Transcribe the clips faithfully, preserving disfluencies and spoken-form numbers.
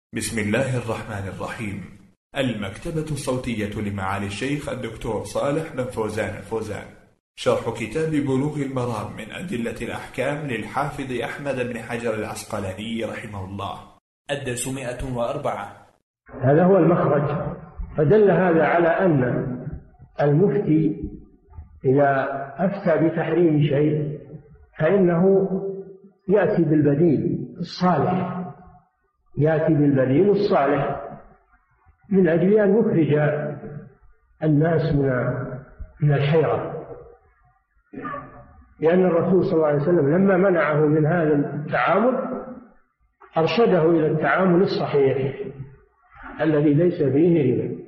بسم الله الرحمن الرحيم. المكتبة الصوتية لمعالي الشيخ الدكتور صالح بن فوزان الفوزان، شرح كتاب بلوغ المرام من أدلة الأحكام للحافظ أحمد بن حجر العسقلاني رحمه الله. الدرس مئة وأربعة. هذا هو المخرج. فدل هذا على أن المفتي إذا أفتى بتحريم شيء فإنه يأتي بالبديل الصالح، يأتي بالبديل الصالح من أجل أن يخرج الناس من من الحيرة. لأن الرسول صلى الله عليه وسلم لما منعه من هذا التعامل أرشده إلى التعامل الصحيح الذي ليس فيه ربا،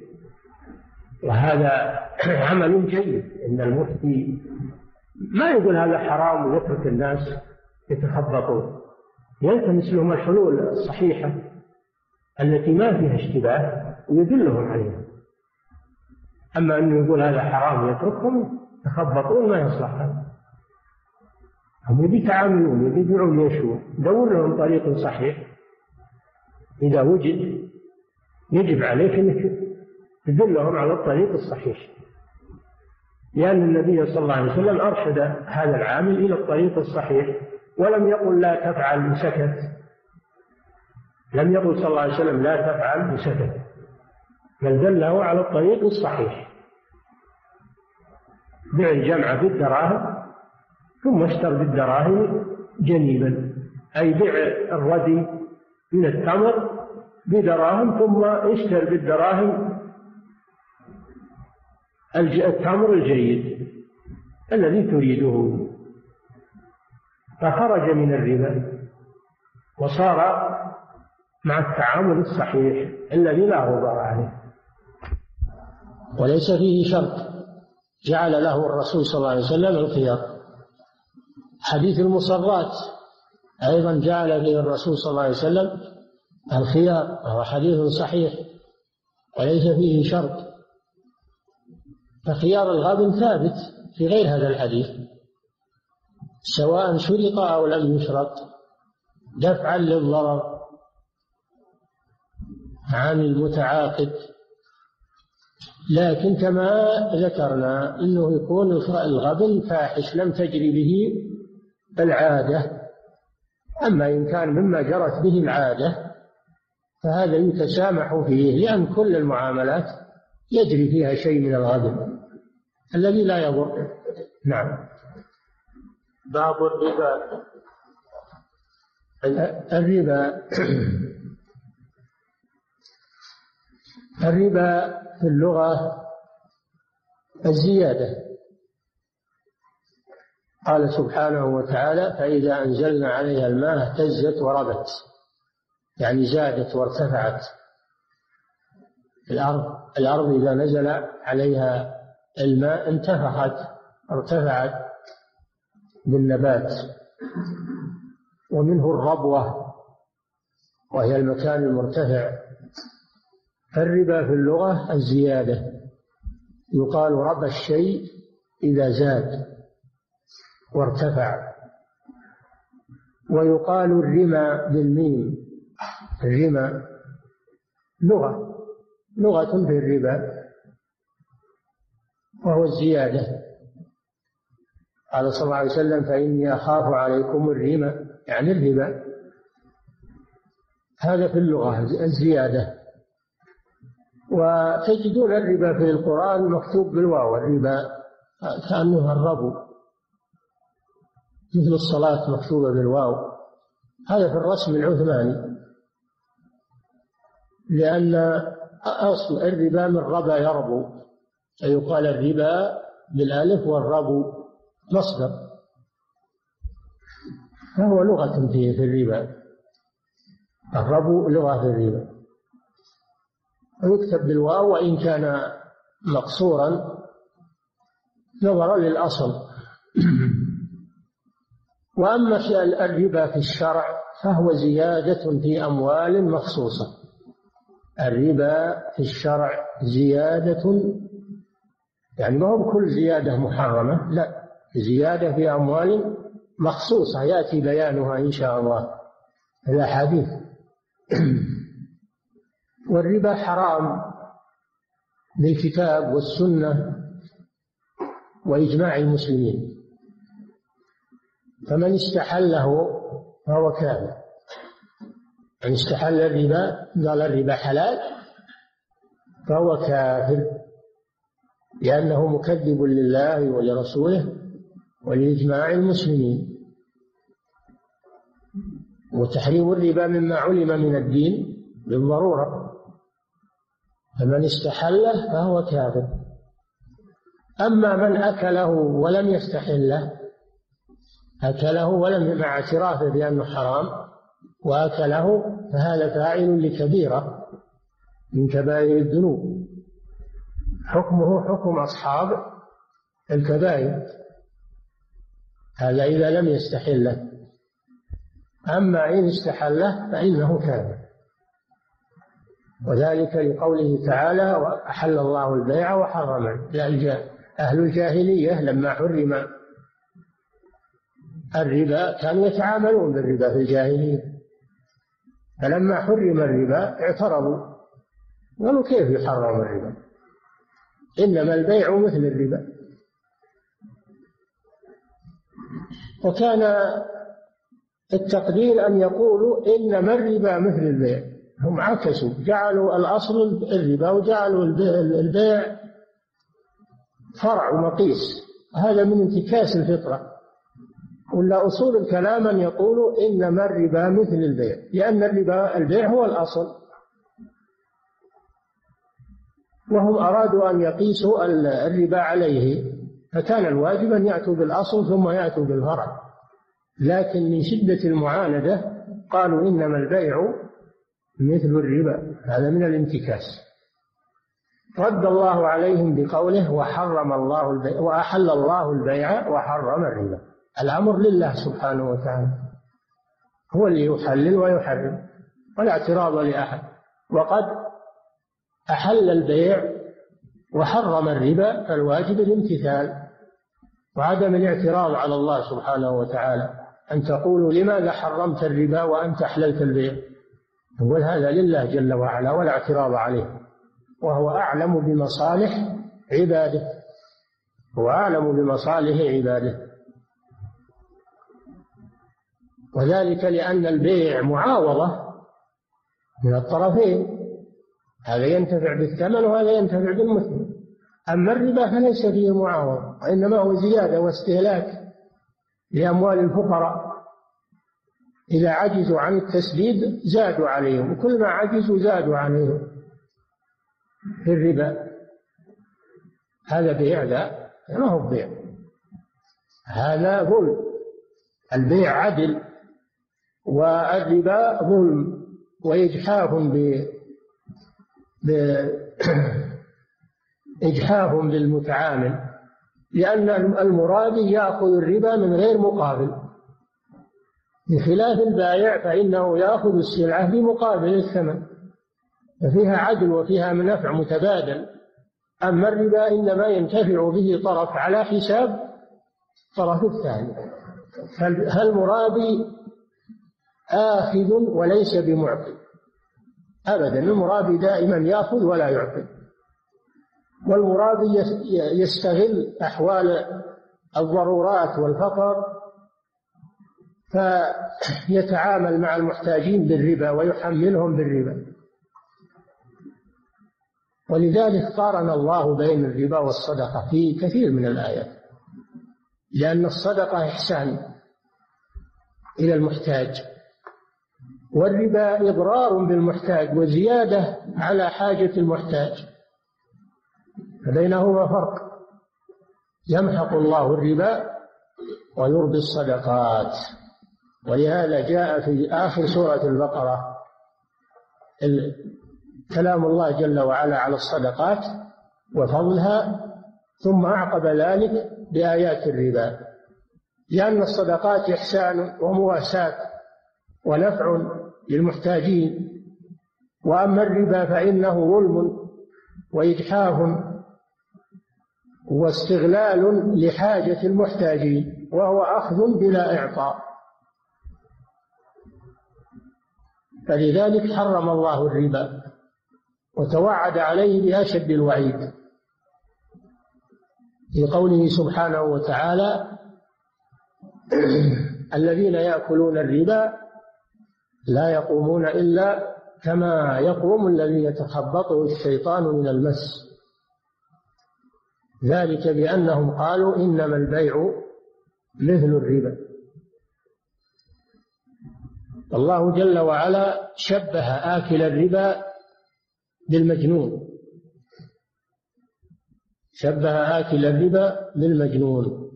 وهذا عمل جيد. إن المفتي ما يقول هذا حرام ويترك الناس يتخبطون، يلتمس لهم الحلول الصحيحة التي ما فيها اشتباه ويدلهم عليها. أما أنه يقول هذا حرام يتركهم يتخبطون ما يصلح هذا. هم يبي يتعاملون، يبي يبيعون يشوى، دور لهم طريق صحيح. إذا وجد يجب عليك أنك تدلهم على الطريق الصحيح، لأن النبي صلى الله عليه وسلم أرشد هذا العامل إلى الطريق الصحيح ولم يقل لا تفعل وسكت. لم يقل صلى الله عليه وسلم لا تفعل وسكت، بل دله على الطريق الصحيح. بيع الجمع بالدراهم ثم اشتر بالدراهم جنيبا، أي بيع الردي من التمر بدراهم ثم اشتر بالدراهم التمر الجيد الذي تريده، فخرج من الربا وصار مع التعامل الصحيح الذي لا غبار عليه وليس فيه شرط. جعل له الرسول صلى الله عليه وسلم الخيار. حديث المصرات أيضا جعل فيه الرسول صلى الله عليه وسلم الخيار، وهو حديث صحيح وليس فيه شرط. فخيار الغابن ثابت في غير هذا الحديث سواء شرط أو لم يشرط دفعا للضرر عن المتعاقد. لكن كما ذكرنا أنه يكون الغبن فاحش لم تجري به العادة. أما إن كان مما جرت به العادة فهذا يتسامح فيه، لأن كل المعاملات يجري فيها شيء من الغبن الذي لا يضر. نعم. باب الربا. الربا الربا في اللغة الزيادة. قال سبحانه وتعالى فإذا أنزلنا عليها الماء اهتزت وربت، يعني زادت وارتفعت. الأرض الأرض إذا نزل عليها الماء انتفخت ارتفعت بالنبات. ومنه الربوة وهي المكان المرتفع. فالربا في اللغة الزيادة. يقال ربى الشيء إذا زاد وارتفع. ويقال الرمى بالميم. الرمى لغة لغة في الربا وهو الزيادة. قال صلى الله عليه وسلم فإني أخاف عليكم الرمى، يعني الربا. هذا في اللغة الزيادة. وتجدون الربا في القرآن مكتوب بالواو، الربا كأنه الربو، مثل الصلاة مكتوبة بالواو. هذا في الرسم العثماني، لأن أصل الربا من ربا يربو، فيقال الربا بالألف والربو مصدر، فهو لغة فيه في الربا. الربو لغة في الربا، ويكتب بالواو وإن كان مقصورا نظرا للأصل. وأما الربا في الشرع فهو زيادة في أموال مخصوصة. الربا في الشرع زيادة، يعني ما هو كل زيادة محرمة، لا، زيادة في أموال مخصوصة يأتي بيانها إن شاء الله في الأحاديث. والربا حرام بالكتاب والسنة وإجماع المسلمين، فمن استحله فهو كافر. من استحل الربا قال الربا حلال فهو كافر، لأنه مكذب لله ولرسوله ولإجماع المسلمين. وتحريم الربا مما علم من الدين بالضرورة، فمن استحله فهو كافر. أما من أكله ولم يستحله، أكله ولم مع اعترافه بأنه حرام وأكله، فهذا فاعل لكبيرة من كبائر الذنوب، حكمه حكم أصحاب الكبائر، هذا إذا لم يستحله. أما إن استحله فإنه كافر، وذلك لقوله تعالى وأحل الله البيع وحرم الربا. أهل الجاهلية لما حرم الربا كانوا يتعاملون بالربا في الجاهلية، فلما حرم الربا اعترضوا قالوا كيف يحرم الربا؟ إنما البيع مثل الربا. وكان التقدير أن يقولوا إنما الربا مثل البيع، هم عكسوا، جعلوا الأصل الربا وجعلوا البيع فرع ومقيس، هذا من انتكاس الفطرة. ولا أصول الكلام أن يقولوا إنما الربا مثل البيع، لأن الربا البيع هو الأصل، وهم أرادوا أن يقيسوا الربا عليه، فكان الواجب أن يأتوا بالأصل ثم يأتوا بالفرع، لكن من شدة المعاندة قالوا إنما البيع مثل الربا، هذا من الانتكاس. رد الله عليهم بقوله وحرم الله البيع وأحل الله البيع وحرم الربا. الأمر لله سبحانه وتعالى، هو اللي يحلل ويحرم ولا اعتراض لأحد. وقد أحل البيع وحرم الربا، فالواجب الامتثال وعدم الاعتراض على الله سبحانه وتعالى، أن تقولوا لماذا حرمت الربا وأنت أحللت البيع؟ نقول هذا لله جل وعلا ولا اعتراض عليه، وهو أعلم بمصالح عباده، هو أعلم بمصالح عباده. وذلك لأن البيع معاوضة من الطرفين، هذا ينتفع بالثمن وهذا ينتفع بالمثمن. أما الربا فليس فيه معاوضة، وإنما هو زيادة واستهلاك لأموال الفقراء، إذا عجزوا عن التسديد زادوا عليهم، وكل ما عجزوا زادوا عليهم في الربا. هذا بيع؟ لا، ما هو بيع، هذا ظلم. البيع عدل والربا ظلم وإجحاف ب... ب... إجحاف بالمتعامل، لأن المرابي يأخذ الربا من غير مقابل، بخلاف البائع فإنه يأخذ السلعة بمقابل الثمن، ففيها عدل وفيها منافع متبادل. أما الربا إنما ينتفع به طرف على حساب طرف الثاني، فالمرابي آخذ وليس بمعطي أبدا، المرابي دائما يأخذ ولا يعطي، والمرابي يستغل أحوال الضرورات والفقر فيتعامل مع المحتاجين بالربا ويحملهم بالربا. ولذلك قارن الله بين الربا والصدقة في كثير من الآيات، لأن الصدقة إحسان إلى المحتاج، والربا إضرار بالمحتاج وزيادة على حاجة المحتاج، فبينهما فرق. يمحق الله الربا ويربي الصدقات، ولهذا جاء في آخر سورة البقرة كلام الله جل وعلا على الصدقات وفضلها، ثم أعقب ذلك بآيات الربا، لأن الصدقات إحسان ومواساة ونفع للمحتاجين، وأما الربا فإنه ظلم وإجحاف واستغلال لحاجة المحتاجين، وهو أخذ بلا إعطاء. فلذلك حرم الله الربا وتوعد عليه بأشد الوعيد في قوله سبحانه وتعالى: الذين يأكلون الربا لا يقومون إلا كما يقوم الذي يتخبطه الشيطان من المس، ذلك بأنهم قالوا إنما البيع مثل الربا. الله جل وعلا شبه آكل الربا بالمجنون، شبه آكل الربا بالمجنون،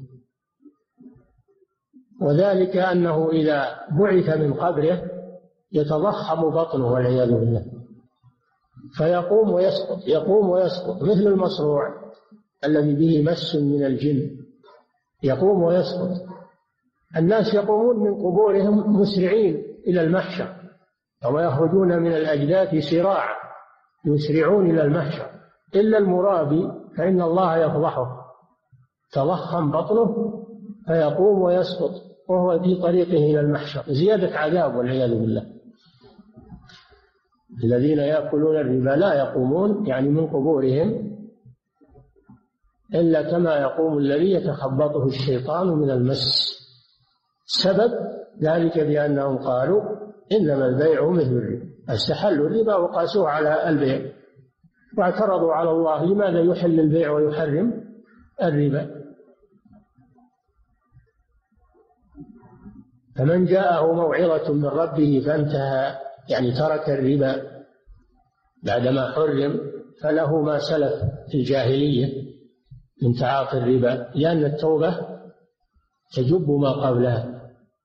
وذلك أنه إذا بعث من قبره يتضخم بطنه والعياذ بالله، فيقوم ويسقط يقوم ويسقط مثل المصروع الذي به مس من الجن، يقوم ويسقط. الناس يقومون من قبورهم مسرعين إلى المحشر، أو يخرجون من الأجداث سراعا يسرعون إلى المحشر، إلا المرابي فإن الله يفضحه، تضخم بطنه فيقوم ويسقط وهو في طريقه إلى المحشر، زيادة عذاب والعياذ بالله. الذين يأكلون الربا لا يقومون يعني من قبورهم إلا كما يقوم الذي يتخبطه الشيطان من المس. سبب ذلك بأنهم قالوا إنما البيع مثل الربا، استحلوا الربا وقاسوه على البيع، واعترضوا على الله: لماذا يحل البيع ويحرم الربا؟ فمن جاءه موعظة من ربه فانتهى يعني ترك الربا بعدما حرم فله ما سلف في الجاهلية من تعاطي الربا، لأن التوبة تجب ما قبلها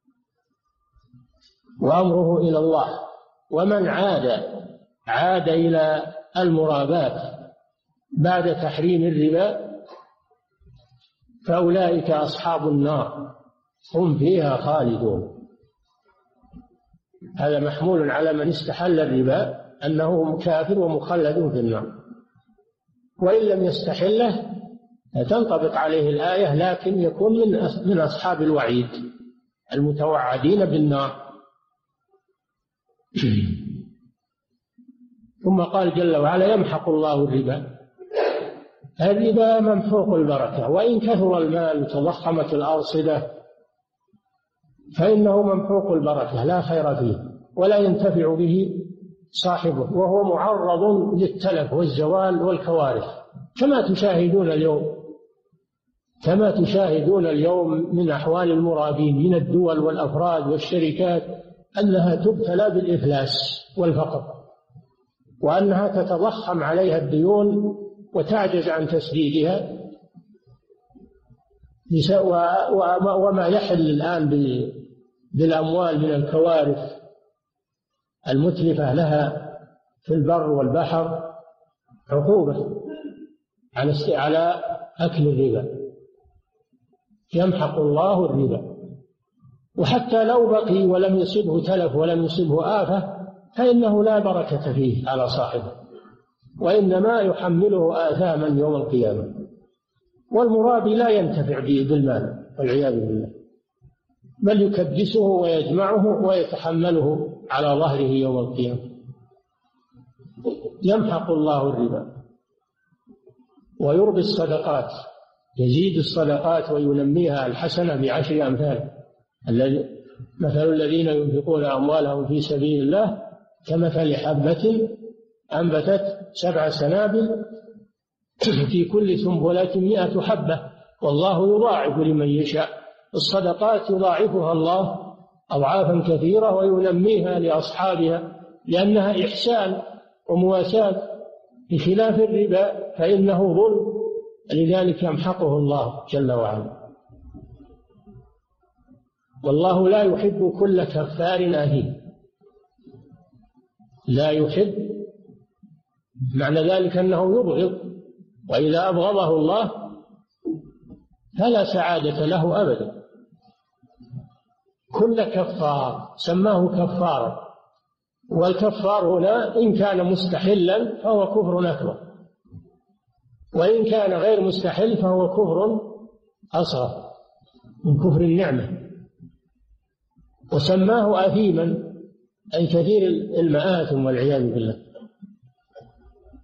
وأمره إلى الله. ومن عاد عاد إلى المرابات بعد تحريم الربا فأولئك أصحاب النار هم فيها خالدون. هذا محمول على من استحل الربا أنه كافر ومخلد في النار، وإن لم يستحله تنطبق عليه الآية، لكن يكون من من أصحاب الوعيد المتوعدين بالنار. ثم قال جل وعلا: يمحق الله الربا. الربا ممحوق البركة، وإن كثر المال وتضخمت الأرصدة فإنه ممحوق البركة لا خير فيه ولا ينتفع به صاحبه، وهو معرض للتلف والزوال والكوارث، كما تشاهدون اليوم كما تشاهدون اليوم من أحوال المرابين من الدول والأفراد والشركات، أنها تبتلى بالإفلاس والفقر، وأنها تتضخم عليها الديون وتعجز عن تسديدها. وما يحل الآن بالأموال من الكوارث المتلفة لها في البر والبحر عقوبة على أكل الربا. يمحق الله الربا. وحتى لو بقي ولم يصبه تلف ولم يصبه آفة فإنه لا بركة فيه على صاحبه، وإنما يحمله آثاما يوم القيامة. والمرابي لا ينتفع به بالمال والعياذ بالله، بل يكدسه ويجمعه ويتحمله على ظهره يوم القيامة. يمحق الله الربا ويربي الصدقات، يزيد الصدقات وينميها الحسنة بعشر أمثال. مثل الذين ينفقون أموالهم في سبيل الله كمثل حبة أنبتت سبع سنابل في كل سنبلة مئة حبة والله يضاعف لمن يشاء. الصدقات يضاعفها الله أضعافا كثيرة وينميها لأصحابها لأنها إحسان ومواساة، بخلاف الربا فإنه ظلم، لذلك يمحقه الله جل وعلا. والله لا يحب كل كفار أثيم، لا يحب معنى ذلك أنه يبغض، وإذا أبغضه الله فلا سعادة له أبدا. كل كفار سماه كفارا، والكفار هنا إن كان مستحلا فهو كفر أكبر، وإن كان غير مستحل فهو كفر أصغر من كفر النعمة. وسماه أثيما أي كثير المآثم والعياذ بالله.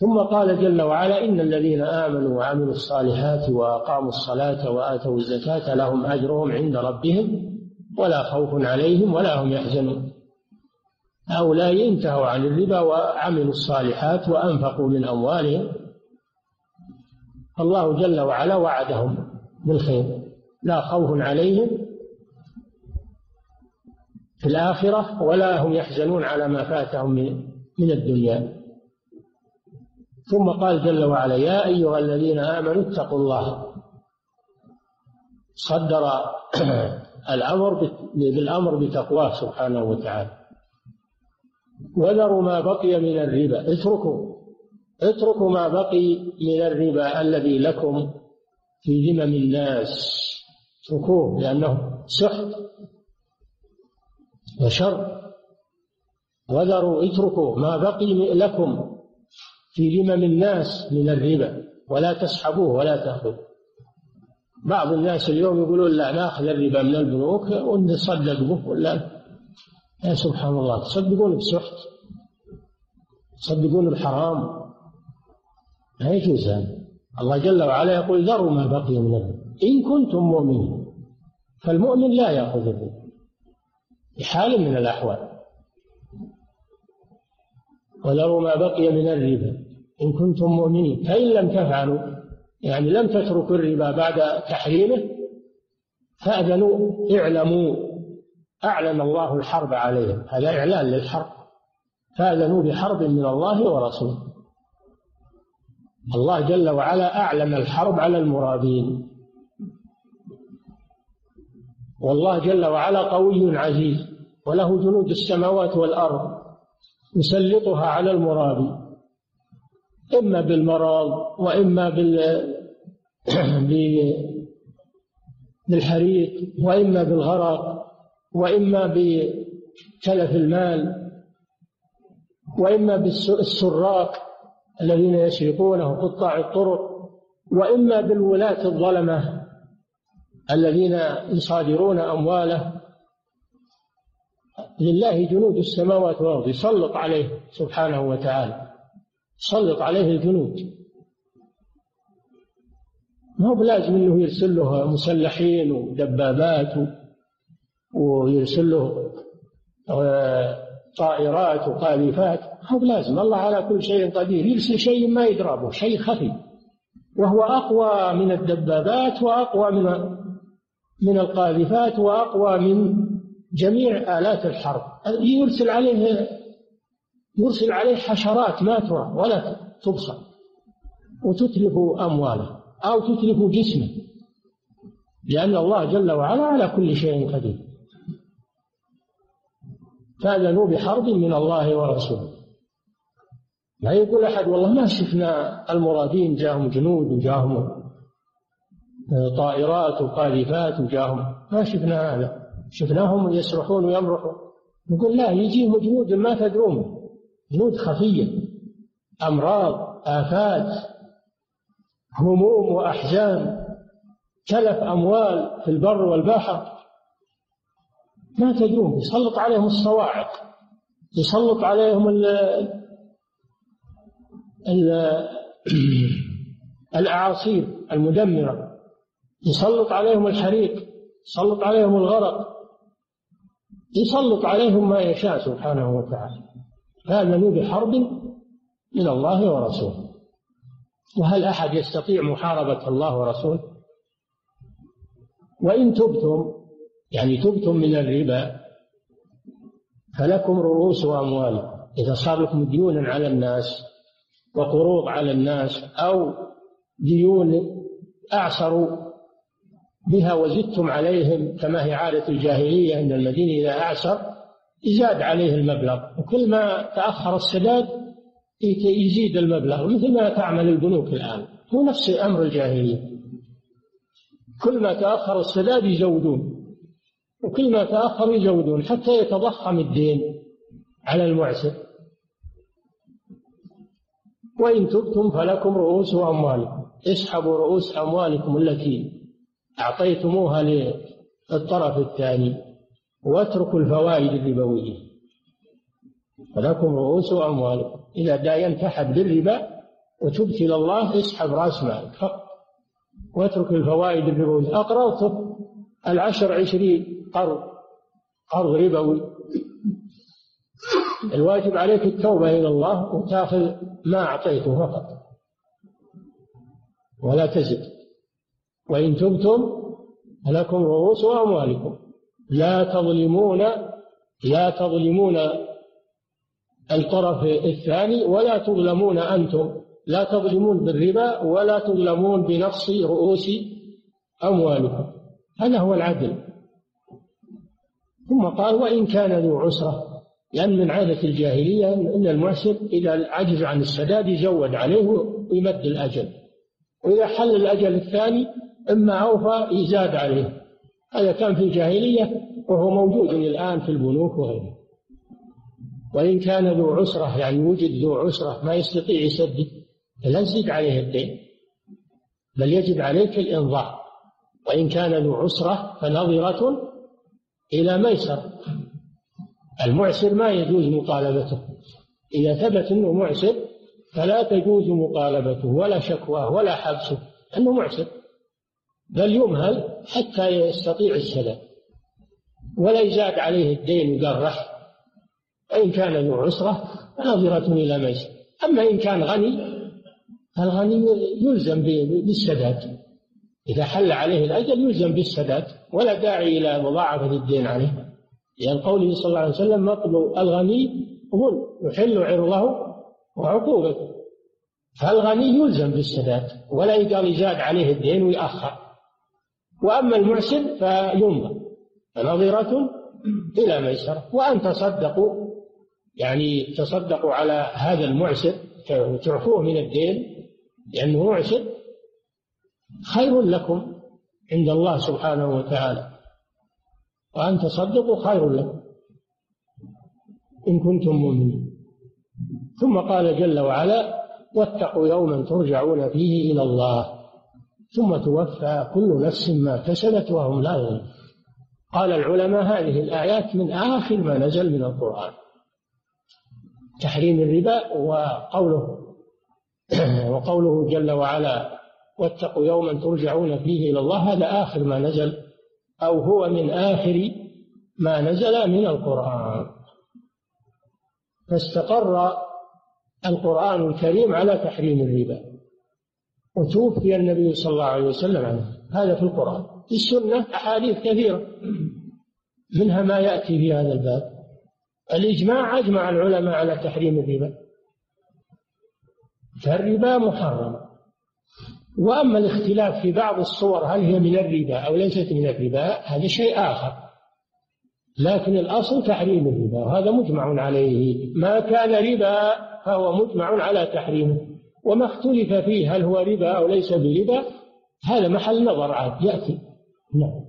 ثم قال جل وعلا: إن الذين آمنوا وعملوا الصالحات وأقاموا الصلاة وآتوا الزكاة لهم أجرهم عند ربهم ولا خوف عليهم ولا هم يحزنون. هؤلاء انتهوا عن الربا وعملوا الصالحات وأنفقوا من أموالهم، الله جل وعلا وعدهم بالخير، لا خوف عليهم في الآخرة ولا هم يحزنون على ما فاتهم من الدنيا. ثم قال جل وعلا: يا أيها الذين آمنوا اتقوا الله. صدر الأمر بالأمر بتقواه سبحانه وتعالى. وذروا ما بقي من الربا، اتركوا اتركوا ما بقي من الربا الذي لكم في ذمم الناس، اتركوه لأنه سحت وشر. وذروا اتركوا ما بقي لكم في ذمم الناس من الربا ولا تسحبوه ولا تأخذوه. بعض الناس اليوم يقولون: لا، نأخذ الربا من البنوك ونصدق به، ولا يا سبحان الله، تصدقون بسحت، تصدقون بحرام، لا يجوز هذا. الله جل وعلا يقول: ذروا ما بقي من الربا إن كنتم مؤمنين. فالمؤمن لا يأخذ الربا بحال من الأحوال. وذروا ما بقي من الربا إن كنتم مؤمنين، فإن لم تفعلوا، يعني لم تتركوا الربا بعد تحريمه، فأذنوا، اعلموا، أعلن الله الحرب عليهم، هذا إعلان للحرب، فأذنوا بحرب من الله ورسوله. الله جل وعلا أعلن الحرب على المرابين، والله جل وعلا قوي عزيز وله جنود السماوات والأرض يسلطها على المرابي، إما بالمرض وإما بالحريق وإما بالغرق وإما بتلف المال وإما بالسراق الذين يسرقونه قطاع الطرق وإما بالولاة الظلمة الذين يصادرون أمواله. لله جنود السماوات والأرض، يسلط عليه سبحانه وتعالى، يسلط عليه الجنود. ما هو بلازم انه يرسل له مسلحين ودبابات ويرسل له طائرات وقاذفات، ما هو بلازم. الله على كل شيء قدير، يرسل شيء ما يضربه، شيء خفي، وهو أقوى من الدبابات وأقوى من من القاذفات وأقوى من جميع آلات الحرب. يرسل عليه يرسل عليه حشرات ما ترى ولا تبصر وتتلف أمواله أو تتلف جسمه، لأن الله جل وعلا على كل شيء قدير. فأذنوا بحرب من الله ورسوله. لا يقول أحد: والله ما شفنا المرادين جاهم جنود وجاهم طائرات وقاذفات وجاهم، ما شفنا هذا، شفناهم يسرحون ويمرحون. نقول: لا، يجيهم جنود ما تدرون، جنود خفية، أمراض، آفات، هموم وأحزان، تلف أموال في البر والبحر، ما تدرون. يسلط عليهم الصواعق، يسلط عليهم ال ال الأعاصير المدمرة، يسلط عليهم الحريق، يسلط عليهم الغرق، يسلط عليهم ما يشاء سبحانه وتعالى. فآمنوا بحرب من الله ورسوله. وهل أحد يستطيع محاربة الله ورسوله؟ وإن تبتم، يعني تبتم من الربا، فلكم رؤوس أموالكم. إذا صار لكم ديون على الناس وقروض على الناس أو ديون أعسروا بها وزدتم عليهم، كما هي عادة الجاهلية عند المدين، إذا أعسر يزاد عليه المبلغ، وكل ما تأخر السداد يزيد المبلغ، مثل ما تعمل البنوك الآن، هو نفس أمر الجاهلية. كل ما تأخر السداد يزودون، وكل ما تأخر يزودون حتى يتضخم الدين على المعسر. وإن تبتم فلكم رؤوس أموالكم، اسحبوا رؤوس أموالكم التي أعطيتموها للطرف الثاني واتركوا الفوائد الربوية. فلكم رؤوس أموالكم. إذا داينت أحد بالربا وتبت إلى الله اسحب رأس مالك فقط واترك الفوائد الربوية. أقرضت العشر عشرين قرض قرض ربوي، الواجب عليك التوبة إلى الله وتأخذ ما أعطيته فقط ولا تزد. وإن تبتم فلكم رؤوس أموالكم لا تظلمون لا تظلمون الطرف الثاني ولا تظلمون أنتم، لا تظلمون بالربا ولا تظلمون بنقص رؤوس أموالكم، هذا هو العدل. ثم قال وإن كان ذو عسرة، لأن من عادة الجاهلية أن المعسر إذا عجز عن السداد يزود عليه ويمد الأجل، وإذا حل الأجل الثاني إما أوفى يزاد عليه. هذا كان في الجاهلية وهو موجود الآن في البنوك وغيره. وإن كان ذو عسرة يعني وجد ذو عسرة ما يستطيع يسدد فلا تزيد عليه الدين، بل يجب عليك الإنظار. وإن كان ذو عسرة فنظرة إلى ميسر. المعسر ما يجوز مطالبته، إذا ثبت أنه معسر فلا تجوز مطالبته ولا شكواه ولا حبسه أنه معسر، بل يمهل حتى يستطيع السداد ولا يزاد عليه الدين وقال رح. وإن كان ذو عسرة فنظرة إلى ميسر. أما إن كان غني فالغني يلزم بالسداد، إذا حل عليه الأجل يلزم بالسداد ولا داعي إلى مضاعفة الدين عليه، لأن قوله صلى الله عليه وسلم مطل الغني غل يحل عرضه وعقوبته، فالغني يلزم بالسداد ولا يقال يزاد عليه الدين ويأخر. وأما المعسر فيمضى فنظرة إلى ميسرة. وأن تصدقوا يعني تصدقوا على هذا المعسر وتعفوه من الدين لأنه معسر خير لكم عند الله سبحانه وتعالى، وأن تصدقوا خير لكم إن كنتم مؤمنين. ثم قال جل وعلا واتقوا يوما ترجعون فيه إلى الله ثم توفى كل نفس ما كسبت وهم لا يظلمون. قال العلماء هذه الآيات من آخر ما نزل من القرآن، تحريم الربا وقوله وقوله جل وعلا واتقوا يوما ترجعون فيه إلى الله، هذا آخر ما نزل أو هو من آخر ما نزل من القرآن. فاستقر القرآن الكريم على تحريم الربا، وتوفي النبي صلى الله عليه وسلم عنه. هذا في القرآن. في السنة أحاديث كثيرة منها ما يأتي في هذا الباب. الإجماع أجمع العلماء على تحريم الربا، فالربا محرم. وأما الاختلاف في بعض الصور هل هي من الربا أو ليست من الربا هذا شيء آخر، لكن الأصل تحريم الربا وهذا مجمع عليه. ما كان ربا فهو مجمع على تحريمه، وما اختلف فيه هل هو ربا أو ليس بربا هذا محل نظر عاد يأتي. نعم.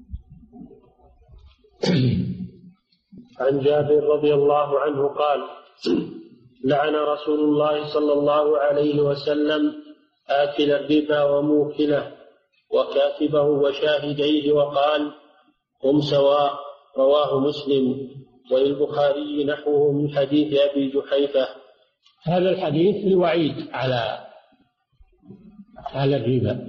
عن جابر رضي الله عنه قال لعن رسول الله صلى الله عليه وسلم آكل الربا وموكله وكاتبه وشاهديه وقال هم سواء. رواه مسلم وللبخاري نحوه من حديث أبي جحيفة. هذا الحديث الوعيد على على الربا،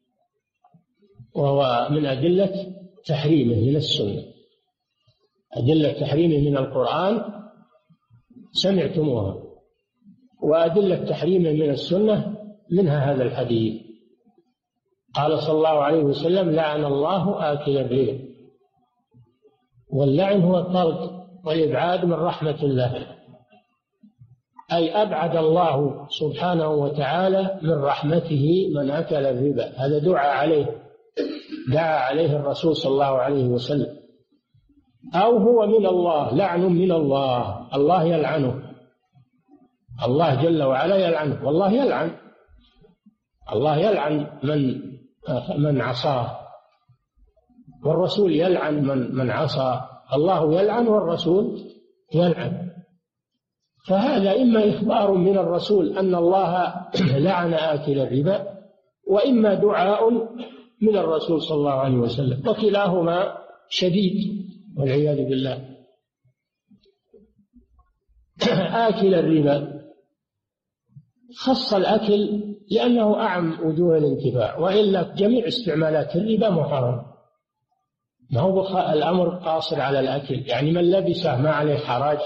وهو من أدلة تحريمه من السنة. أدلة تحريمه من القرآن سمعتموها، وأدلة تحريمه من السنة منها هذا الحديث. قال صلى الله عليه وسلم لعن الله آكل الربا، واللعن هو الطرد والإبعاد من رحمة الله، أي أبعد الله سبحانه وتعالى من رحمته من أكل الربا. هذا دعا عليه دعا عليه الرسول صلى الله عليه وسلم. أو هو من الله، لعن من الله، الله يلعنه، الله جل وعلا يلعنه، والله يلعن الله يلعن من من عصاه، والرسول يلعن من من عصى. الله يلعن والرسول يلعن. فهذا إما إخبار من الرسول أن الله لعن آكل الربا، وإما دعاء من الرسول صلى الله عليه وسلم، وكلاهما شديد والعياذ بالله. آكل الربا خص الأكل لأنه أعم وجوه الانتفاع، وإلا جميع استعمالات الربا محرم. ما هو الأمر قاصر على الأكل، يعني من لبسه ما عليه حرج،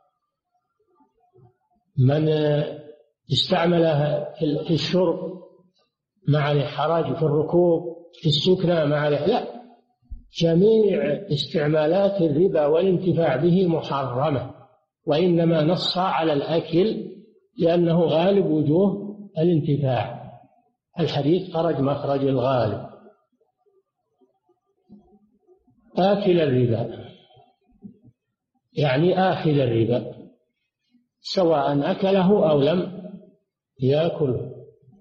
من استعمله في الشرب ما عليه حرج، في الركوب في السكنى ما عليه، لا، جميع استعمالات الربا والانتفاع به محرمة، وإنما نص على الأكل لأنه غالب وجوه الانتفاع. الحديث خرج مخرج الغالب. آكل الربا يعني آخذ الربا، سواء أكله أو لم يأكله.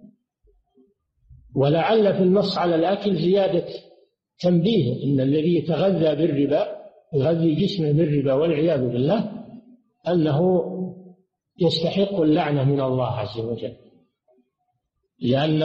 ولعل في النص على الأكل زيادة تنبيه، إن الذي يتغذى بالربا يغذي جسمه بالربا والعياذ بالله أنه يستحق اللعنة من الله عز وجل، لأن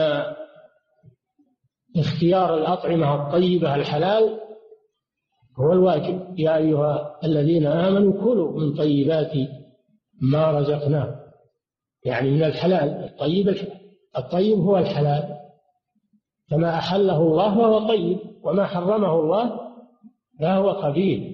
اختيار الأطعمة الطيبة الحلال هو الواجب. يا أيها الذين آمنوا كلوا من طيبات ما رزقناكم، يعني من الحلال الطيب. الطيب هو الحلال، فما أحله الله فهو طيب، وما حرمه الله فهو خبيث.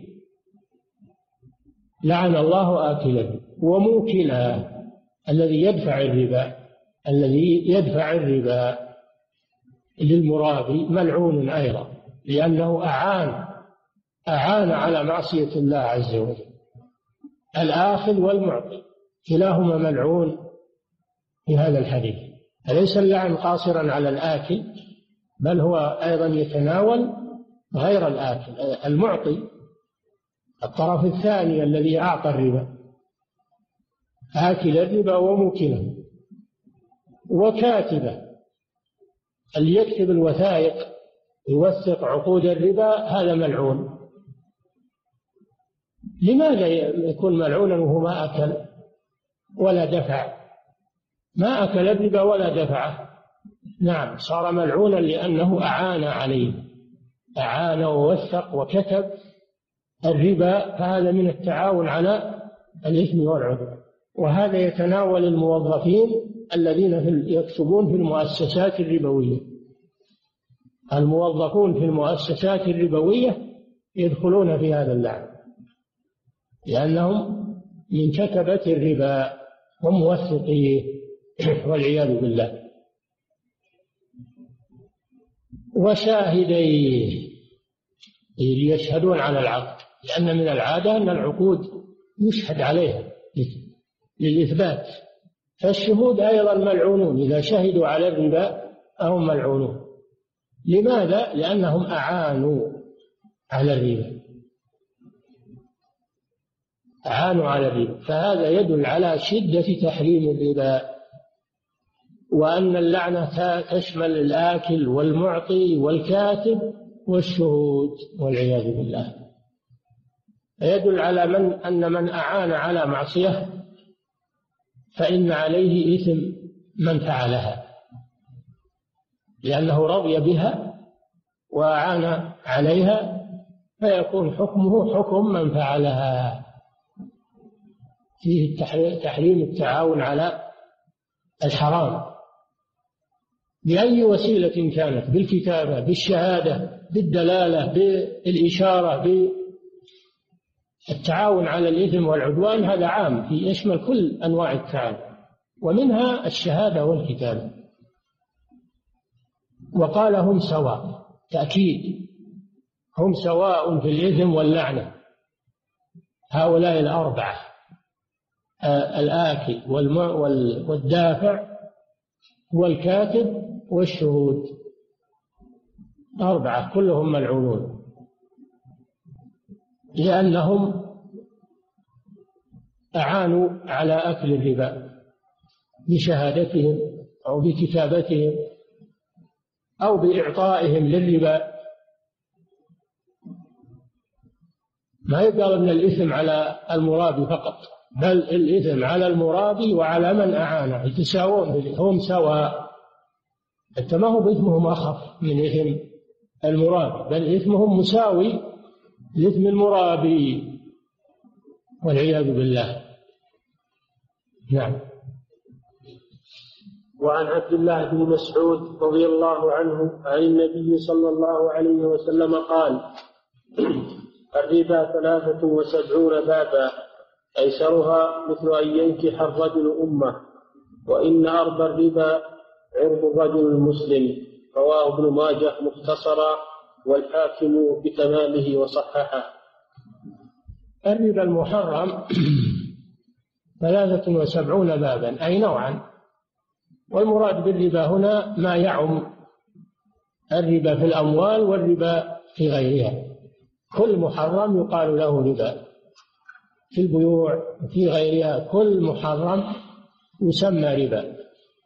لعن الله آكله وموكله، الذي يدفع الربا الذي يدفع الربا للمرابي ملعون أيضا، لأنه أعان أعان على معصية الله عز وجل. الآخذ والمعطي كلاهما ملعون في هذا الحديث. أليس اللعن قاصرا على الآكل، بل هو أيضا يتناول غير الآكل، المعطي، الطرف الثاني الذي أعطى الربا، آكل الربا وموكله وكاتبه، اللي يكتب الوثائق يوثق عقود الربا هذا ملعون. لماذا يكون ملعونا وهو ما أكل ولا دفع؟ ما أكل الربا ولا دفعه، نعم صار ملعونا لأنه أعان عليه، أعان ووثق وكتب الربا، فهذا من التعاون على الإثم والعدوان. وهذا يتناول الموظفين الذين يكتبون في المؤسسات الربوية. الموظفون في المؤسسات الربوية يدخلون في هذا اللعن، لأنهم من كتبة الربا وموثقيه والعياذ بالله. وشاهديه يشهدون على العقد، لأن من العادة أن العقود يشهد عليها للإثبات، فالشهود أيضا ملعونون، إذا شهدوا على الربا هم ملعونون. لماذا؟ لأنهم أعانوا على الربا، أعانوا على الربا، فهذا يدل على شدة تحريم الربا، وأن اللعنة تشمل الآكل والمعطي والكاتب والشهود والعياذ بالله. يدل على من أن من أعان على معصية فإن عليه إثم من فعلها، لأنه رضي بها وأعان عليها، فيكون حكمه حكم من فعلها. فيه تحريم التعاون على الحرام بأي وسيلة كانت، بالكتابة، بالشهادة، بالدلالة، بالإشارة، بالتعاون على الإثم والعدوان. هذا عام في يشمل كل أنواع التعاون، ومنها الشهادة والكتابة. وقال هم سواء، تأكيد، هم سواء في الإثم واللعنة، هؤلاء الأربعة، الآكل والدافع والكاتب والشهود، أربعة كلهم ملعونون، لأنهم أعانوا على أكل الربا بشهادتهم أو بكتابتهم أو بإعطائهم للربا. ما يقال أن الإثم على المرابي فقط، بل الإثم على المرابي وعلى من أعانه، يتساوون، هم سواء. حتى ما هو بإثمهم أخف من إثم المرابي، بل إثمهم مساوي لإثم المرابي والعياذ بالله. نعم. وعن عبد الله بن مسعود رضي الله عنه عن النبي صلى الله عليه وسلم قال: الربا ثلاثة وسبعون بابا أيسرها مثل أن ينكح الرجل أمه، وإن أربى الربا عرض الرجل المسلم. رواه ابن ماجه مختصرا والحاكم بتمامه وصححه. الربا المحرم ثلاثة وسبعون بابا أي نوعا، والمراد بالربا هنا ما يعم الربا في الأموال والربا في غيرها. كل محرم يقال له ربا في البيوع وفي غيرها، كل محرم يسمى ربا.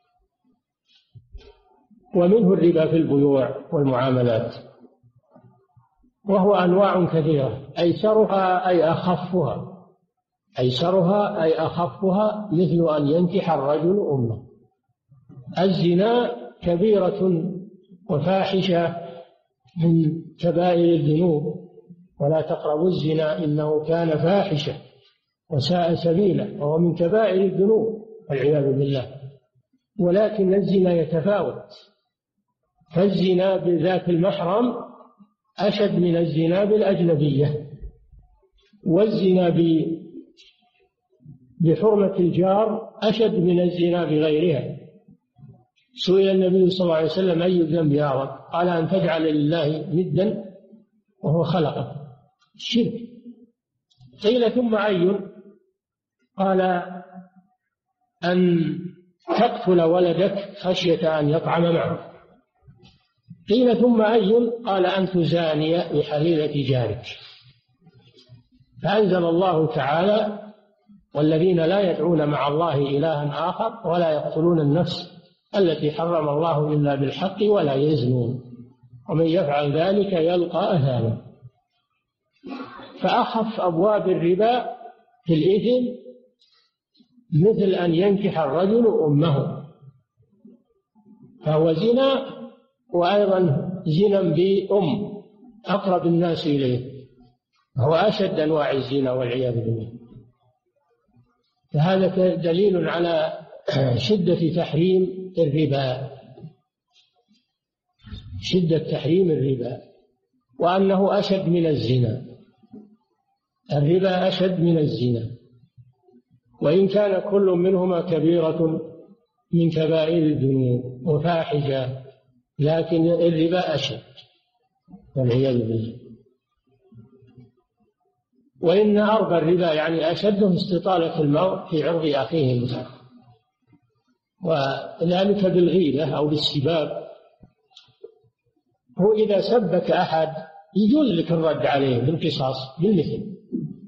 ومنه الربا في البيوع والمعاملات، وهو أنواع كثيرة. أيسرها أي أخفها، أيسرها أي أخفها مثل أن ينكح الرجل أمه. الزنا كبيرة وفاحشة من كبائر الذنوب، ولا تقربوا الزنا إنه كان فاحشة وساء سبيلا، وهو من كبائر الذنوب والعياذ بالله. ولكن الزنا يتفاوت، فالزنا بذات المحرم أشد من الزنا بالأجنبية، والزنا بحرمة الجار أشد من الزنا بغيرها. سئل النبي صلى الله عليه وسلم: أي الذنب أعظم؟ قال: أن تجعل لله ندا وهو خلقه، الشرك. قيل: ثم أي؟ قال: أن تقتل ولدك خشية أن يطعم معه. قيل: ثم أي؟ قال: أن تزاني بحليلة جارك. فأنزل الله تعالى: والذين لا يدعون مع الله إلها آخر ولا يقتلون النفس التي حرم الله إلا بالحق ولا يزنون ومن يفعل ذلك يلقى أثاما. فأخف أبواب الربا في الإثم مثل أن ينكح الرجل أمه، فهو زنا، وأيضا زنا بأم أقرب الناس إليه، هو أشد أنواع الزنا والعياذ بالله. فهذا دليل على شدة تحريم الربا، شدة تحريم الربا، وأنه أشد من الزنا. الربا أشد من الزنا، وإن كان كل منهما كبيرة من كبائر الذنوب وفاحشة، لكن الربا أشد والعياذ بالله. وإن أربى الربا يعني أشده استطالة المرء في عرض أخيه المسلم، وذلك بالغيبة أو بالسباب. هو إذا سبك أحد يجوز لك الرد عليه بالقصاص بالمثل،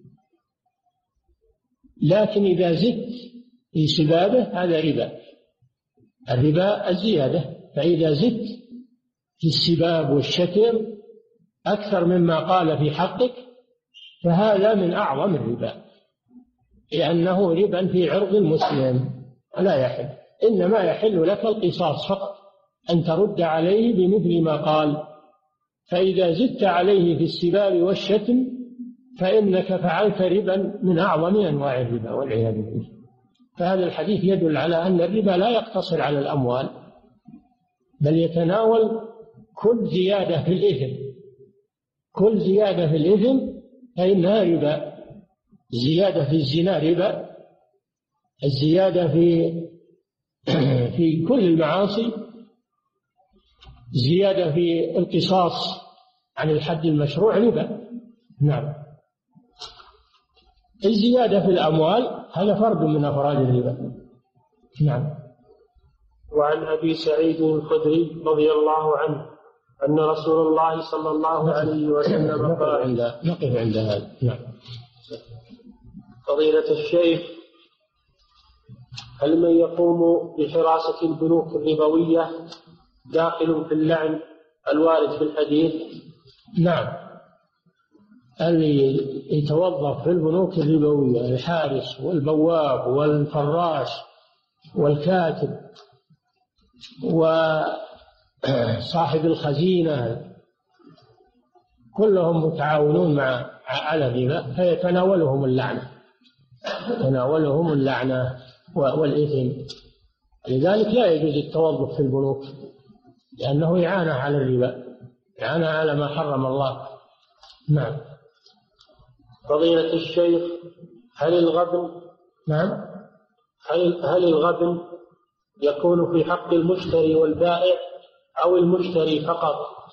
لكن إذا زدت في سبابه هذا ربا. الربا الزيادة، فإذا زدت في السباب والشتم أكثر مما قال في حقك فهذا من أعظم الربا، لأنه ربا في عرض المسلم لا يحل. إنما يحل لك القصاص فقط، أن ترد عليه بمثل ما قال. فإذا زدت عليه في السباب والشتم فإنك فعلت ربا من أعظم أنواع الربا والعياذ بالله. فهذا الحديث يدل على أن الربا لا يقتصر على الأموال، بل يتناول كل زيادة في الإثم. كل زيادة في الإثم فإنها ربا. الزيادة في الزنا ربا، الزيادة في في كل المعاصي، زيادة في القصاص عن الحد المشروع ربا. نعم. الزيادة في الأموال هذا فرد من أفراد الربا. نعم. وعن أبي سعيد الخدري رضي الله عنه أن رسول الله صلى الله عليه وسلم قال: نقف عند هذا. نعم. فضيلة الشيخ، هل من يقوم بحراسة البنوك الربوية داخل في اللعن الوارد في الحديث؟ نعم. اللي يتوظف في البنوك الربوية الحارس والبواب والفراش والكاتب وصاحب الخزينة كلهم متعاونون مع على الربا، فيتناولهم اللعنة، يتناولهم اللعنة والإثم. لذلك لا يجوز التوظف في البنوك، لأنه إعانة على الربا، إعانة على ما حرم الله. نعم. فضيلة الشيخ، هل الغبن نعم هل هل الغبن يكون في حق المشتري والبائع أو المشتري فقط؟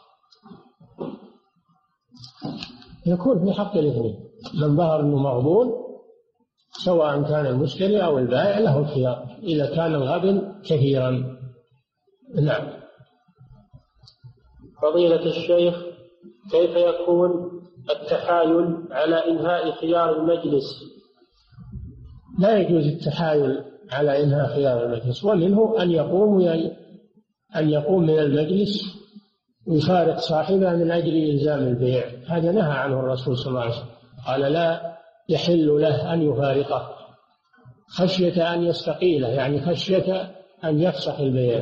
يكون في حق الاثنين، من ظهر أنه مغبون سواء كان المشتري أو البائع له الخيار إذا كان الغبن كثيرا. نعم. فضيلة الشيخ، كيف يكون التحايل على إنهاء خيار المجلس؟ لا يجوز التحايل على إنهاء خيار المجلس، ومنه أن يقوم أن يقوم من المجلس ويفارق صاحبه من أجل إلزام البيع، هذا نهى عنه الرسول صلى الله عليه وسلم، قال لا يحل له أن يفارقه خشية أن يستقيله، يعني خشية أن يفسخ البيع.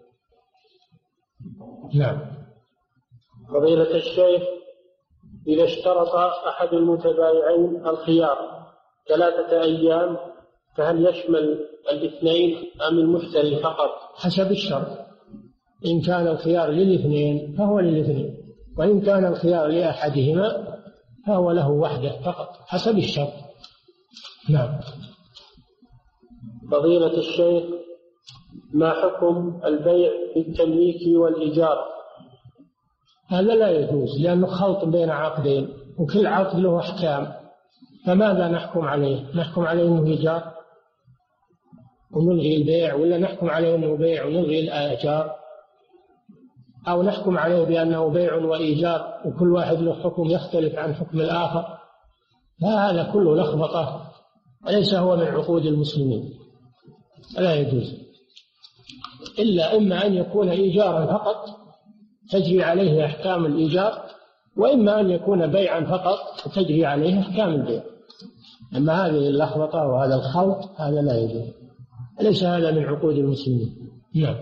نعم. فضيلة الشيخ، إذا اشترط أحد المتبايعين الخيار ثلاثة أيام فهل يشمل الاثنين أم المشتري فقط؟ حسب الشرط، إن كان الخيار للاثنين فهو للاثنين، وإن كان الخيار لأحدهما فهو له وحده فقط حسب الشرط. نعم. فضيلة الشيخ، ما حكم البيع بالتمليك والإيجار؟ هذا لا يجوز، لأنه خلط بين عقدين وكل عقد له أحكام، فماذا نحكم عليه؟ نحكم عليه أنه إيجار ونلغي البيع، ولا نحكم عليه أنه بيع ونلغي الإيجار، أو نحكم عليه بأنه بيع وإيجار وكل واحد له حكم يختلف عن حكم الآخر؟ هذا كله لخبطة وليس هو من عقود المسلمين، لا يجوز، إلا إما أن يكون إيجارا فقط تجري عليه أحكام الإيجار، وإما أن يكون بيعا فقط تجري عليه أحكام البيع. أما هذه اللخبطة وهذا الخلط هذا لا يجوز، ليس هذا من عقود المسلمين. نعم.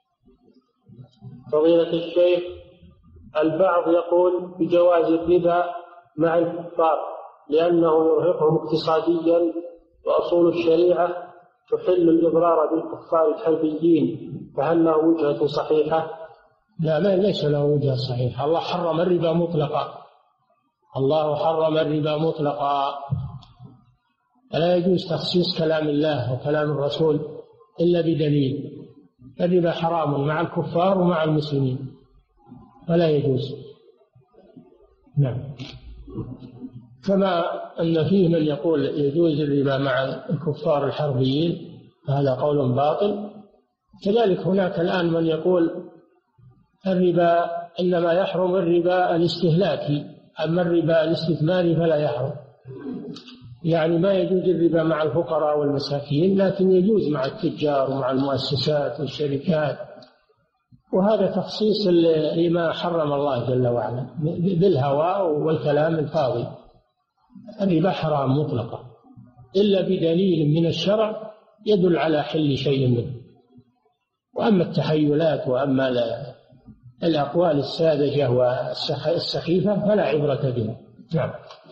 فضيلة الشيخ، البعض يقول بجواز الربا مع الكفار لأنه يرهقهم اقتصاديا، وأصول الشريعة تحل الإضرار بالكفار الحربيين، فهل له وجهة صحيحة؟ لا، ما ليس له وجهة صحيحة. الله حرم الربا مطلقا، الله حرم الربا مطلقا، فلا يجوز تخصيص كلام الله وكلام الرسول إلا بدليل. الربا حرام مع الكفار ومع المسلمين، فلا يجوز. نعم. كما أن فيه من يقول يجوز الربا مع الكفار الحربيين، هذا قول باطل، كذلك هناك الآن من يقول الربا إنما يحرم الربا الاستهلاكي، أما الربا الاستثماري فلا يحرم، يعني ما يجوز الربا مع الفقراء والمساكين لكن يجوز مع التجار ومع المؤسسات والشركات، وهذا تخصيص لما حرم الله جل وعلا بالهوى والكلام الفاضي. الربا حرام مطلقا إلا بدليل من الشرع يدل على حل شيء منه، وأما التحيلات وأما الأقوال الساذجة والسخيفة فلا عبرة بها. نعم.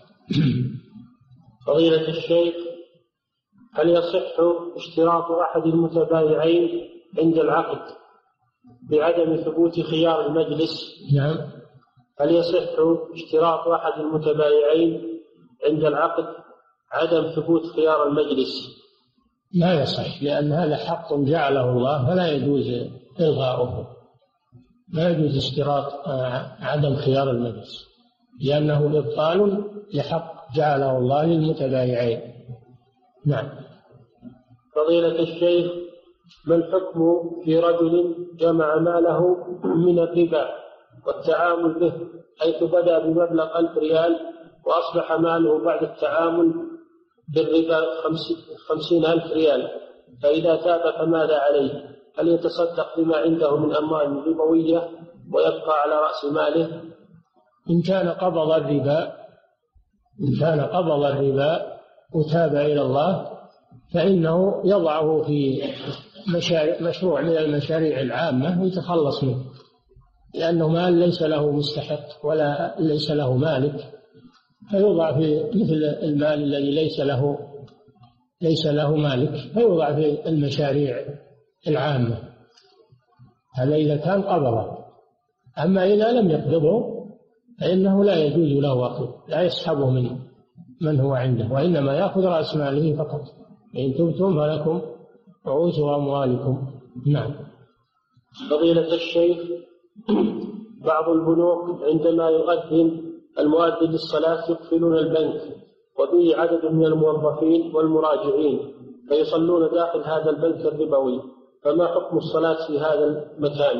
فضيلة الشيخ، هل يصح اشتراط أحد المتبايعين عند العقد بعدم ثبوت خيار المجلس؟ نعم. هل يصح اشتراط أحد المتبايعين عند العقد عدم ثبوت خيار المجلس؟ لا يصح، لأن هذا حق جعله الله فلا يجوز إلغاؤه، لا يجوز اشتراط عدم خيار المجلس، لأنه إبطال لحق جعله الله للمتبايعين. نعم. فضيلة الشيخ، ما الحكم في رجل جمع ماله من الربا والتعامل به، حيث بدأ بمبلغ ألف ريال وأصبح ماله بعد التعامل بالربا خمسين ألف ريال، فإذا تاب فماذا عليه؟ هل يتصدق بما عنده من أموال ربوية ويبقى على رأس ماله؟ إن كان قبض الربا إن كان قبض الربا وتاب إلى الله فإنه يضعه في مشروع من المشاريع العامة ويتخلص منه، لأنه مال ليس له مستحق ولا ليس له مالك، فيوضع في مثل المال الذي ليس له ليس له مالك، فيوضع في المشاريع العامة. هذا إذا كان قبضه. أما إذا لم يقبضه فإنه لا يجوز له أخذه، لا يسحبه من من هو عنده، وإنما يأخذ رأس ماله فقط. إن تبتم فلكم رؤوس أموالكم. نعم. فضيلة الشيخ، بعض البنوك عندما يؤذن المؤذن للصلاة يقفلون البنك وبه عدد من الموظفين والمراجعين فيصلون داخل هذا البنك الربوي، فما حكم الصلاة في هذا المكان؟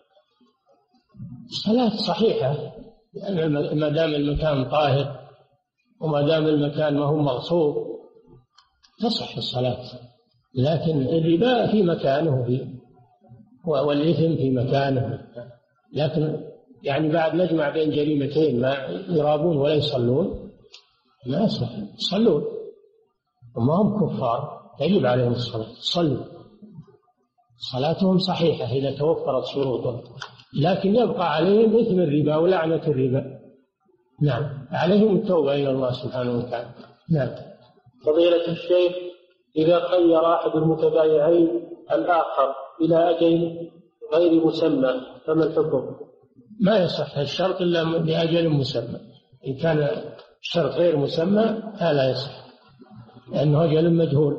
الصلاة صحيحة، يعني ما دام المكان طاهر وما دام المكان ما هو مغصوب تصح الصلاة، لكن الربا في مكانه فيه والإثم في مكانه. لكن يعني بعد نجمع بين جريمتين، ما يرابون ولا يصلون، ما يصح. يصلون وما هم كفار، يجب عليهم الصلاة، يصلوا، صلاتهم صحيحة إذا توفرت شروطهم، لكن يبقى عليهم إثم الربا ولعنة الربا. نعم، عليهم التوبة إلى الله سبحانه وتعالى. نعم. فضيلة الشيخ، إذا خير أحد المتبايعين الآخر إلى أجل غير مسمى فما الحكم؟ ما يصح الشرط إلا لأجل مسمى. إن كان الشرط غير مسمى فلا يصح، لأنه أجل مجهول.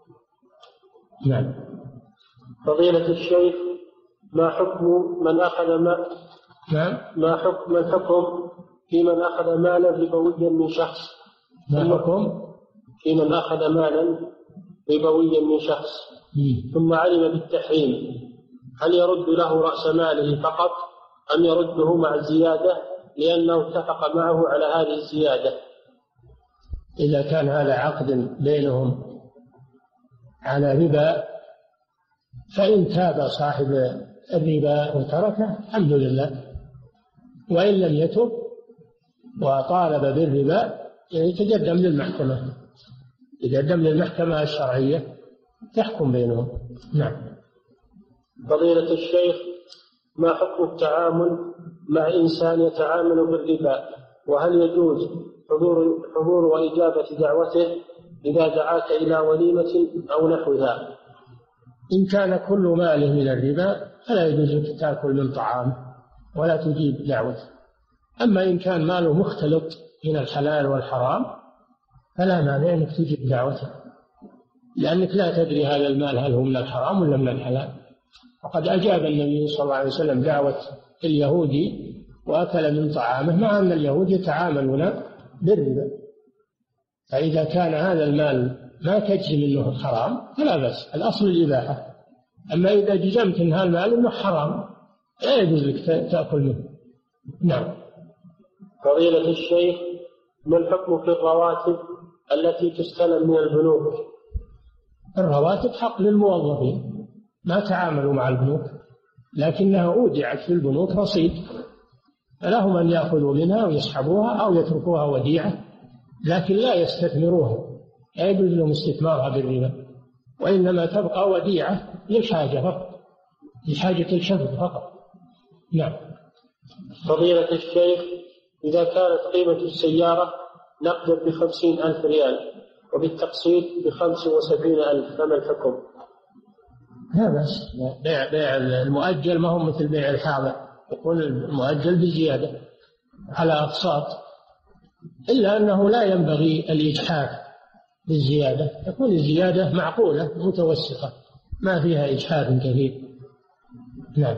نعم. فضيلة الشيخ، ما حكم من أخذ ما نعم ما حكم الحكم في من أخذ مالا ربويا من شخص؟ ما حكم في من أخذ مالا ربويا من شخص ثم علم بالتحريم، هل يرد له رأس ماله فقط أم يرده مع الزيادة لأنه اتفق معه على هذه الزيادة؟ إذا كان هذا عقد بينهم على ربا فإن تاب صاحب الربا وتركه الحمد لله، وإن لم يتب وطالب بالربا يتقدم للمحكمة، يتقدم للمحكمة الشرعية تحكم بينهم. نعم. فضيلة الشيخ، ما حكم التعامل مع إنسان يتعامل بالربا، وهل يجوز حضور حضور وإجابة دعوته إذا دعاك إلى وليمة أو نحوها؟ إن كان كل ماله من الربا فلا يجوز لك تأكل من طعامه ولا تجيب دعوته. أما إن كان ماله مختلط من الحلال والحرام فلا مانع أنك تجيب دعوته، لأنك لا تدري هذا المال هل هو من الحرام ولا من الحلال. وقد أجاب النبي صلى الله عليه وسلم دعوة اليهودي وأكل من طعامه، مع أن اليهود يتعاملون بالربا. فإذا كان هذا المال ما تجزم منه حرام فلا بأس، الأصل الإباحة. أما إذا جزمت أن هذا المال إنه حرام لا يجوز لك تأكل منه. نعم. فضيلة الشيخ، ما الحكم في الرواتب التي تستلم من البنوك؟ الرواتب حق للموظفين، ما تعاملوا مع البنوك، لكنها أودعت في البنوك رصيد، فلهم أن يأخذوا منها ويسحبوها أو يتركوها وديعة، لكن لا يستثمروها، لا يجوز لهم استثمارها بالربا، وإنما تبقى وديعة للحاجة فقط، لحاجة الشفق فقط. نعم. فضيلة الشيخ، إذا كانت قيمة السيارة نقدا بخمسين ألف ريال وبالتقسيط بخمس وسبعين ألف فما الحكم؟ لا بأس، بيع بيع المؤجل ما هو مثل بيع الحاضر، يكون المؤجل بزيادة على أقساط، إلا أنه لا ينبغي الإجحاف بالزيادة، تكون الزيادة معقولة متوسطة ما فيها إجحاف كثير. نعم.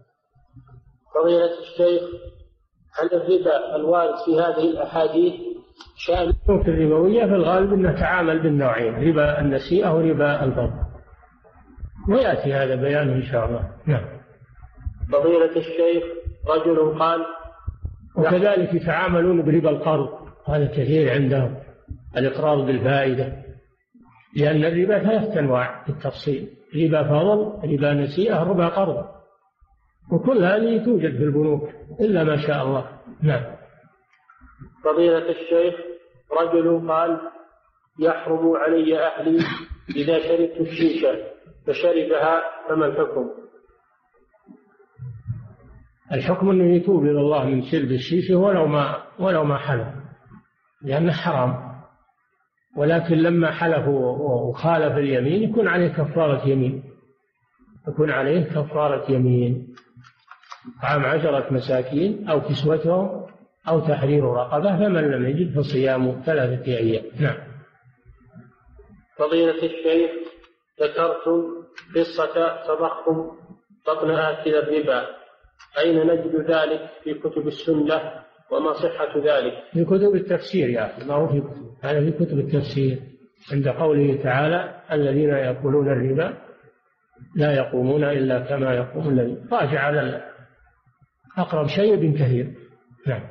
فضيلة الشيخ، هل الربا الوارد في هذه الأحاديث شامل؟ في الربوية في الغالب أنه تعامل بالنوعين، ربا النسيئة وربا الفضل، ويأتي هذا بيانه إن شاء الله. نعم. فضيلة الشيخ، رجل قال، وكذلك يتعاملون بربا القرض، هذا كثير عندهم، الإقراض بالفائدة، لأن الربا ثلاثة أنواع بالتفصيل، ربا فضل، ربا نسيئة، ربا قرض، وكل هذه توجد في البنوك إلا ما شاء الله. نعم. فضيلة الشيخ، رجل قال يحرم علي أهلي إذا شربت الشيشة فشربها فما الحكم؟ الحكم أنه يتوب إلى الله من شرب الشيشة ولو ما ولو ما حلف، لأنه حرام، ولكن لما حلف وخالف اليمين يكون عليه كفارة يمين. يكون عليه كفارة يمين، طعام عشرة مساكين أو كسوتهم أو تحرير رقبة، فمن لم يجد فصيام ثلاثة أيام. نعم. فضيلة الشيخ، ذكرتم قصة تضخم بطن آكل الربا، أين نجد ذلك في كتب السنة وما صحة ذلك؟ في كتب التفسير يا أخي، ما هو في كتب، هذا في كتب التفسير عند قوله تعالى الذين يأكلون الربا لا يقومون إلا كما يقوم الذي. راجع على أقرب شيء ابن كثير. نعم.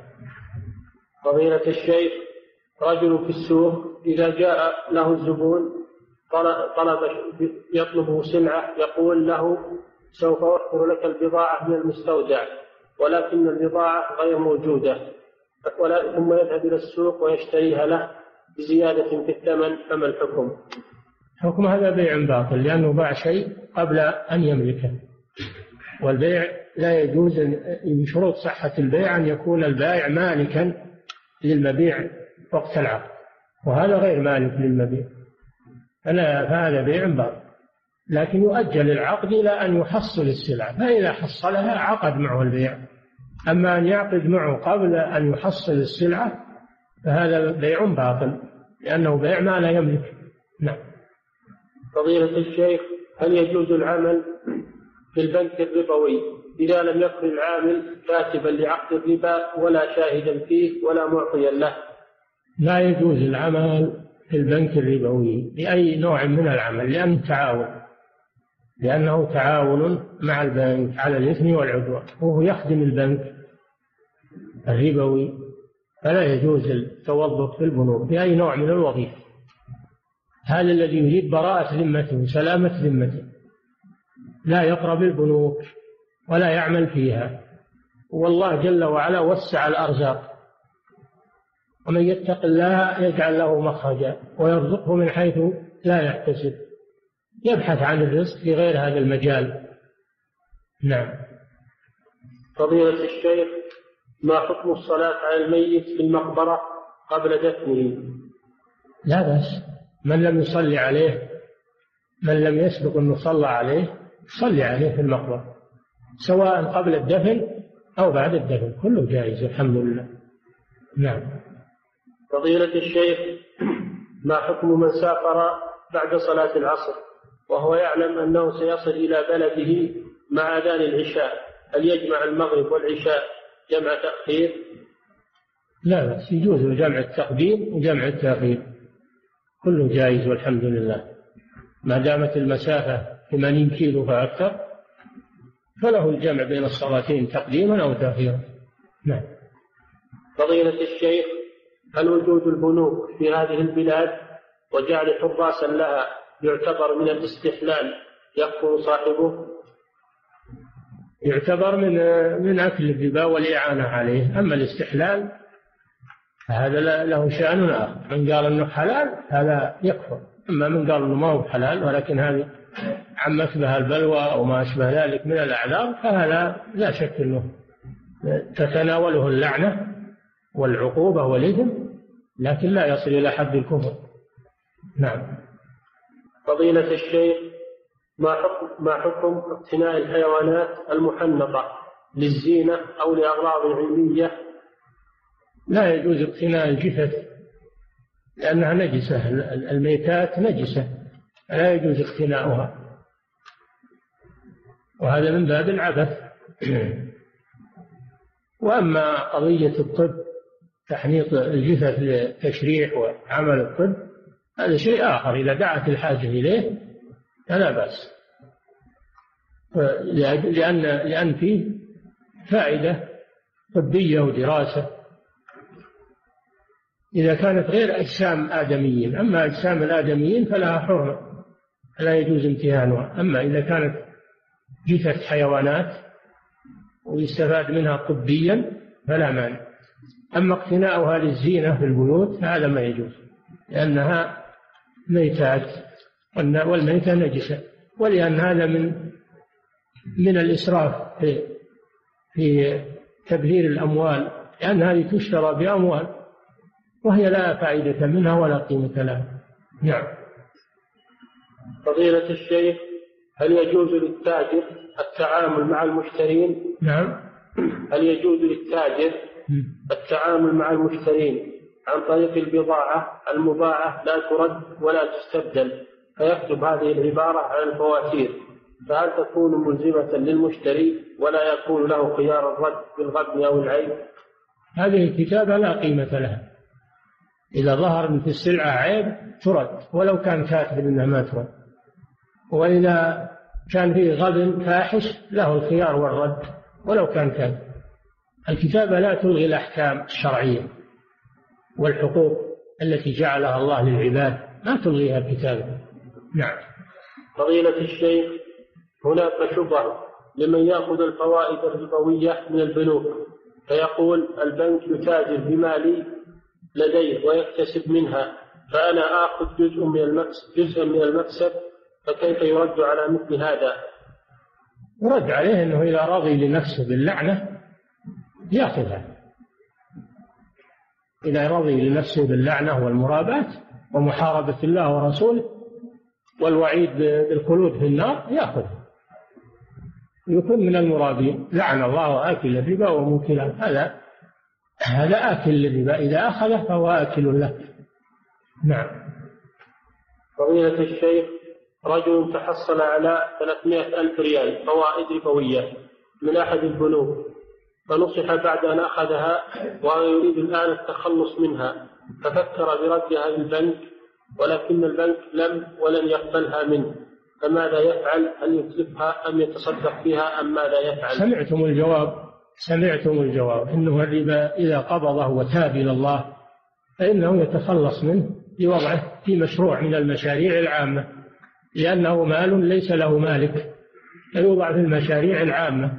فضيلة الشيخ، رجل في السوق إذا جاء له الزبون طلب يطلب سلعة يقول له سوف أوفر لك البضاعة من المستودع، ولكن البضاعة غير موجودة، ثم يذهب إلى السوق ويشتريها له بزيادة في الثمن، فما الحكم؟ حكم هذا بيع باطل، لأنه باع شيء قبل أن يملكه، والبيع لا يجوز. من شروط صحة البيع أن يكون البائع مالكا للمبيع وقت العقد، وهذا غير مالك للمبيع، فهذا بيع باطل. لكن يؤجل العقد إلى أن يحصل السلعة، فإذا حصلها عقد معه البيع. أما أن يعقد معه قبل أن يحصل السلعة فهذا بيع باطل، لأنه بيع ما لا يملك. نعم. فضيلة الشيخ، هل يجوز العمل في البنك الربوي إذا لم يكن العامل كاتبا لعقد الربا ولا شاهدا فيه ولا معطيا له؟ لا يجوز العمل في البنك الربوي بأي نوع من العمل، لأنه تعاون لأنه تعاون مع البنك على الإثم والعدوان، وهو يخدم البنك الربوي، فلا يجوز التوظف في البنوك بأي نوع من الوظيفة. هذا الذي يريد براءة ذمته وسلامة ذمته لا يقرب البنوك ولا يعمل فيها. والله جل وعلا وسع الأرزاق، ومن يتق الله يجعل له مخرجا ويرزقه من حيث لا يحتسب، يبحث عن الرزق في غير هذا المجال. نعم. فضيلة الشيخ، ما حكم الصلاة على الميت في المقبرة قبل دفنه؟ لا بأس، من لم يصلي عليه، من لم يسبق أن يصلى عليه صلي عليه في المقبرة، سواء قبل الدفن أو بعد الدفن، كله جائز الحمد لله. نعم. فضيلة الشيخ، ما حكم من سافر بعد صلاة العصر وهو يعلم أنه سيصل إلى بلده مع أذان العشاء، هل يجمع المغرب والعشاء جمع تأخير؟ لا بس يجوز جمع التقديم وجمع التأخير، كله جائز والحمد لله، ما دامت المسافة ثمانين كيلو فأكثر فله الجمع بين الصلاتين تقديما أو تأخيرا. نعم. فضيلة الشيخ، هل وجود البنوك في هذه البلاد وجعل حراسا لها يعتبر من الاستحلال يكفر صاحبه؟ يعتبر من من أكل الربا والإعانة عليه، أما الاستحلال هذا له شأن آخر، من قال أنه حلال هذا يكفر، أما من قال أنه ما هو حلال ولكن هذه عما أشبه البلوى أو ما أشبه ذلك من الأعذار فهذا لا شك أنه تتناوله اللعنة والعقوبة والإثم، لكن لا يصل إلى حد الكفر. نعم. فضيلة الشيخ، ما حكم ما حكم اقتناء الحيوانات المحنطة للزينة أو لأغراض علمية؟ لا يجوز اقتناء الجثث لأنها نجسة، الميتات نجسة لا يجوز اقتناؤها، وهذا من باب العبث. وأما قضية الطب تحنيط الجثث للتشريح وعمل الطب هذا شيء آخر، إذا دعت الحاجة إليه فلا بأس، لأن لأن فيه فائدة طبية ودراسة إذا كانت غير أجسام آدميين. أما أجسام الآدميين فلها حرمة لا يجوز امتهانها، أما إذا كانت جثث حيوانات ويستفاد منها طبيا فلا مانع. أما اقتناؤها للزينة في البيوت هذا ما يجوز، لأنها ميتات والميتة نجسة، ولأن هذا من من الإسراف في في تبذير الأموال، لأن هذه تشترى بأموال وهي لا فائدة منها ولا قيمة لها. نعم. فضيلة الشيخ، هل يجوز للتاجر التعامل مع المشترين؟ نعم. هل يجوز للتاجر التعامل مع المشترين عن طريق البضاعة المباعة لا ترد ولا تستبدل، فيكتب هذه العبارة على الفواتير، فهل تكون ملزمة للمشتري ولا يكون له خيار الرد بالغبن أو العيب؟ هذه الكتابة لا قيمة لها. إذا ظهر في السلعة عيب ترد ولو كان كاتب إنها ما ترد، وإذا كان فيه غبن فاحش له الخيار والرد ولو كان كاتب. الكتابة لا تلغي الأحكام الشرعية والحقوق التي جعلها الله للعباد، ما تلغيها الكتابة. نعم. فضيلة الشيخ، هناك شبهة لمن يأخذ الفوائد الربوية من البنوك، فيقول البنك يتاجر بمالي لديه ويكتسب منها، فأنا آخذ جزء من المكسب جزءا من المكسب، فكيف يرد على مثل هذا؟ يرد عليه أنه إذا رضي لنفسه باللعنة يأخذها. إذا رضي لنفسه باللعنة والمرابات ومحاربة الله ورسوله والوعيد بالخلود في النار يأخذ، يكون من المرابين. لعن الله آكل الربا وموكله، هذا هذا آكل الربا، إذا أخذه فهو آكل له. نعم. فضيلة الشيخ، رجل تحصل على ثلاثمائة ألف ريال فوائد ربوية من أحد البنوك، فنصح بعد أن أخذها ويريد الآن التخلص منها، ففكر بردها للبنك ولكن البنك لم ولن يقبلها منه، فماذا يفعل؟ هل يتلفها أم يتصدق فيها أم ماذا يفعل؟ سمعتم الجواب سمعتم الجواب إنه الربا إذا قبضه وتاب إلى الله فإنه يتخلص منه بوضعه في مشروع من المشاريع العامة، لأنه مال ليس له مالك، فيوضع في المشاريع العامة.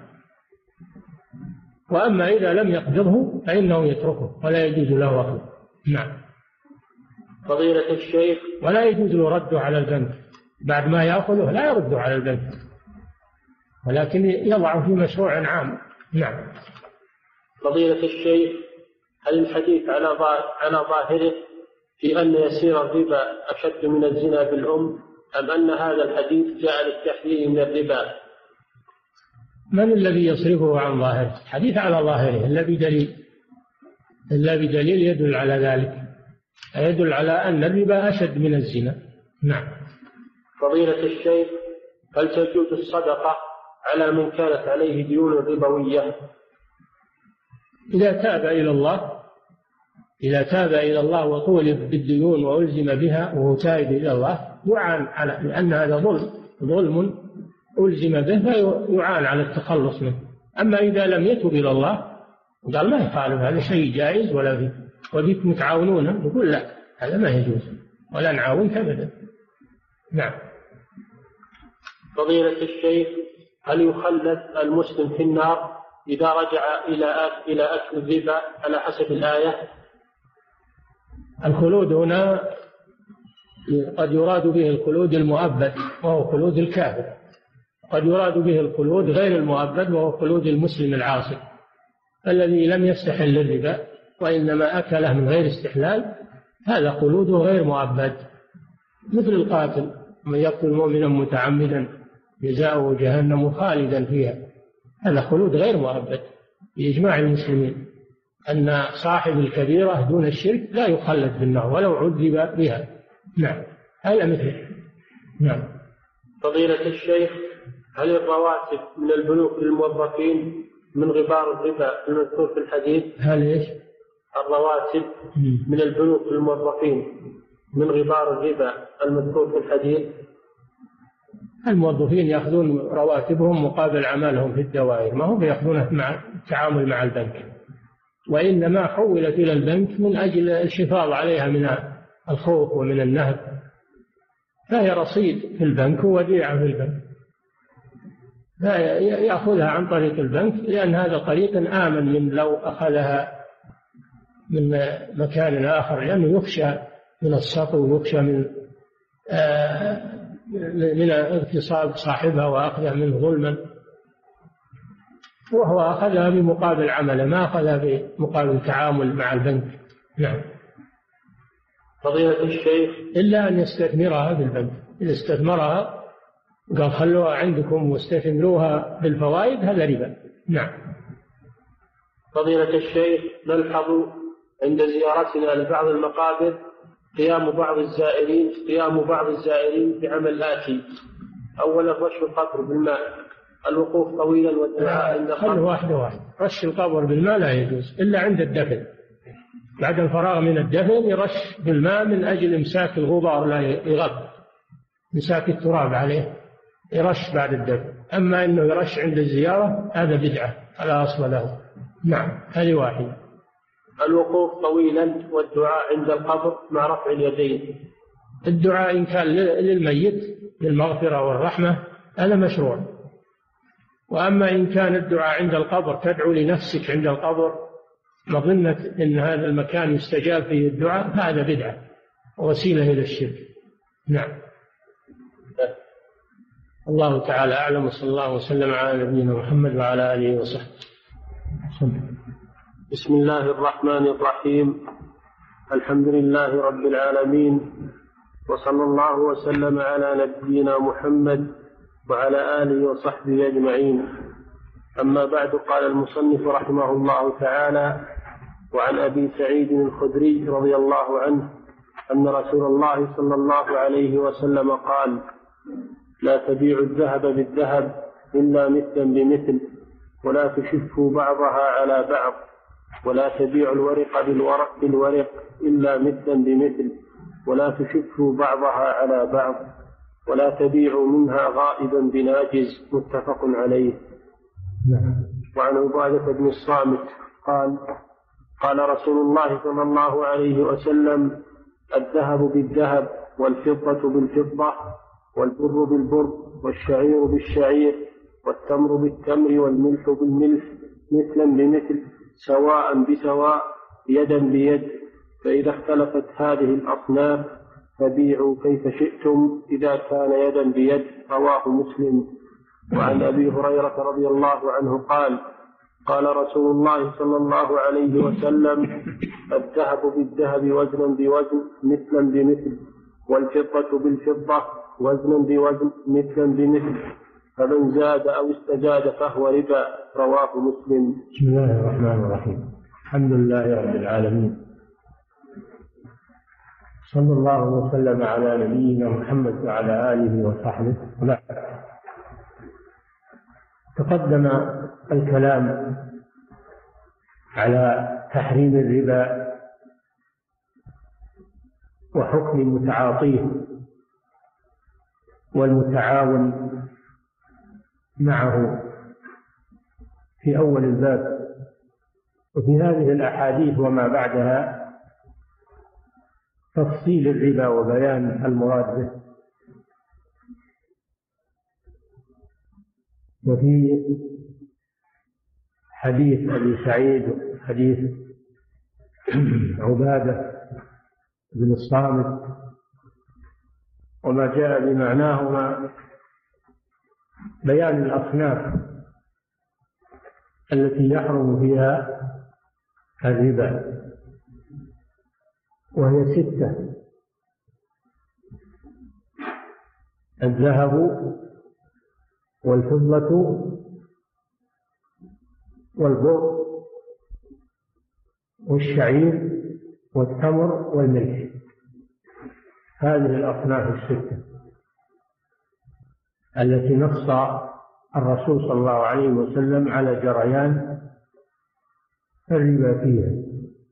وأما إذا لم يقبضه فإنه يتركه ولا يجوز له أخذه. نعم. فضيلة الشيخ، ولا يجوز له رده على البنك بعد ما يأخذه، لا يرده على البنك، ولكن يضعه في مشروع عام. نعم. فضيلة الشيخ، هل الحديث على على ظاهره في أن يسير الربا أشد من الزنا بالأم، أم أن هذا الحديث جاء للتحذير من الربا؟ من الذي يصرفه عن ظاهره؟ الحديث على ظاهره إلا بدليل، إلا بدليل يدل على ذلك، يدل على أن الربا أشد من الزنا. نعم. فضيلة الشيخ، هل تجوز الصدقة على من كانت عليه ديون ربوية؟ إذا تاب إلى الله إذا تاب إلى الله وطولب بالديون وألزم بها وهو تائب إلى الله يعان على، لأن هذا ظلم ظلم ألزم به فيعان على التخلص منه. أما إذا لم يتب إلى الله قال ما يخالف، هذا شيء جائز ولا فيه وبكم تعاونون، نقول لا، هذا ما يجوز ولا نعاونك أبدا. نعم. فضيلة الشيخ، هل يخلد المسلم في النار إذا رجع إلى إلى أكل الربا على حسب الآية؟ الخلود هنا قد يراد به الخلود المؤبد وهو خلود الكافر، قد يراد به الخلود غير المؤبد وهو خلود المسلم العاصي الذي لم يستحل الربا وإنما أكله من غير استحلال، هذا خلوده غير مؤبد، مثل القاتل من يقتل مؤمنا متعمدا جزاؤه جهنم خالدا فيها، هذا خلود غير مؤبد بإجماع المسلمين، أن صاحب الكبيرة دون الشرك لا يخلد في النار ولو عذب بها. نعم. هذا مثله. نعم. فضيلة الشيخ، هل الرواتب من البنوك للموظفين من غبار الربا المذكور في الحديث؟ هل ايش؟ الرواتب من البنوك للموظفين من غبار الربا المذكور في الحديث؟ الموظفين يأخذون رواتبهم مقابل عملهم في الدوائر، ما هم يأخذونها مع التعامل مع البنك، وإنما حولت إلى البنك من أجل الحفاظ عليها من الخوف ومن النهب، فهي رصيد في البنك ووديعة في البنك، لا يأخذها عن طريق البنك، لأن هذا طريق آمن من لو أخذها من مكان آخر، لأنه يخشى من السطو ويخشى من آه من اغتصاب صاحبها وأخذها منه ظلما، وهو أخذها بمقابل عمله، ما أخذها بمقابل تعامل مع البنك. نعم. فضيلة الشيخ، إلا أن يستثمرها في البنك، إذا استثمرها قال خلوها عندكم واستثمروها بالفوائد، هذا ربا. نعم. فضيلة الشيخ، نلحظ عند زيارتنا لبعض المقابر قيام بعض الزائرين قيام بعض الزائرين بعمل آتي: أولا رش القبر بالماء، الوقوف طويلا والدعاء عند القبر. خلوا واحدة واحدة. رش القبر بالماء لا يجوز إلا عند الدفن، بعد الفراغ من الدفن يرش بالماء من أجل إمساك الغبار لا يغب، إمساك التراب عليه يرش بعد الدفن. أما أنه يرش عند الزيارة هذا بدعة لا أصل له. نعم، هذه واحدة. الوقوف طويلا والدعاء عند القبر مع رفع اليدين. الدعاء إن كان للميت للمغفرة والرحمة هذا مشروع، وأما إن كان الدعاء عند القبر تدعو لنفسك عند القبر مظنة أن هذا المكان يستجاب فيه الدعاء، هذا بدعة ووسيلة إلى الشرك. نعم. الله تعالى أعلم، وصلى الله وسلم على نبينا محمد وعلى آله وصحبه. بسم الله الرحمن الرحيم. الحمد لله رب العالمين، وصلى الله وسلم على نبينا محمد وعلى آله وصحبه أجمعين. أما بعد، قال المصنف رحمه الله تعالى: وعن أبي سعيد الخدري رضي الله عنه أن رسول الله صلى الله عليه وسلم قال: لا تبيعوا الذهب بالذهب إلا مثلا بمثل، ولا تشفوا بعضها على بعض، ولا تبيعوا الورق بالورق بالورق إلا مثلا بمثل، ولا تشفوا بعضها على بعض، ولا تبيعوا منها غائبا بناجز. متفق عليه. وعن عبادة بن الصامت قال: قال رسول الله صلى الله عليه وسلم: الذهب بالذهب، والفضة بالفضة، والبر بالبر، والشعير بالشعير، والتمر بالتمر، والملح بالملح، مثلا بمثل، سواء بسواء، يدا بيد. فإذا اختلفت هذه الأصناف فبيعوا كيف شئتم إذا كان يدا بيد. رواه مسلم. وعن أبي هريرة رضي الله عنه قال: قال رسول الله صلى الله عليه وسلم: الذهب بالذهب وزنا بوزن مثلا بمثل، والفضة بالفضة وزنا بوزن مثلا بمثل، فمن زاد أو استزاد فهو ربا. رواه مسلم. بسم الله الرحمن الرحيم. الحمد لله رب العالمين، صلى الله وسلم على نبينا محمد وعلى آله وصحبه. تقدم الكلام على تحريم الربا وحكم متعاطيه والمتعاون معه في أول الباب، وفي هذه الأحاديث وما بعدها تفصيل الربا وبيان المراد به. وفي حديث أبي سعيد حديث عبادة بن الصامت وما جاء بمعناهما بيان الأصناف التي يحرم فيها الربا، وهي ستة: الذهب والفضة والبر والشعير والتمر والملح. هذه الأصناف الستة التي نص الرسول صلى الله عليه وسلم على جريان الربا فيها،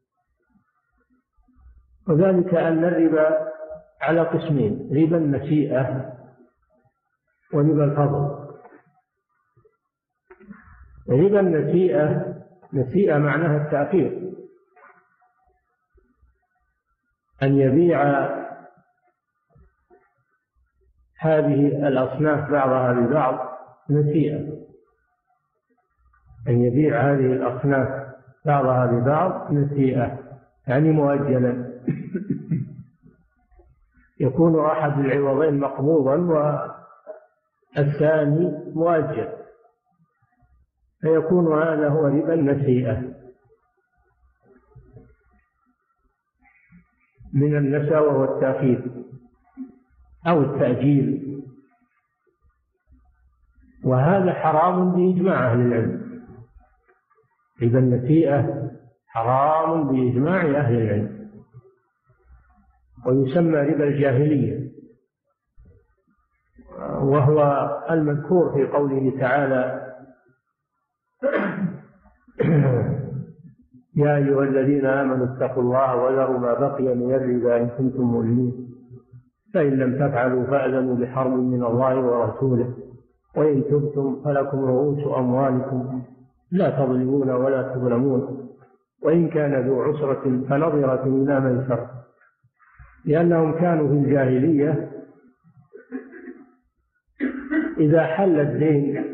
وذلك أن الربا على قسمين: ربا النسيئة وربا الفضل. ربا النسيئة، نسيئة معناها التأخير، أن يبيع هذه الأصناف بعضها ببعض نسيئة، أن يبيع هذه الأصناف بعضها ببعض نسيئة، يعني مؤجلا، يكون أحد العوضين مقبوضا والثاني مؤجل، فيكون هذا هو ربا النسيئة من النسى وهو التأخير أو التأجيل. وهذا حرام بإجماع أهل العلم. ربا النسيئة حرام بإجماع أهل العلم، ويسمى ربا الجاهلية، وهو المذكور في قوله تعالى: يا أيها الذين آمنوا اتقوا الله وذروا ما بقي من الربا إن كنتم مؤمنين فإن لم تفعلوا فأذنوا بحرب من الله ورسوله وإن تبتم فلكم رؤوس أموالكم لا تظلمون ولا تظلمون وإن كان ذو عسرة فنظرة إلى ميسرة، لأنهم كانوا في الجاهلية إذا حل الدين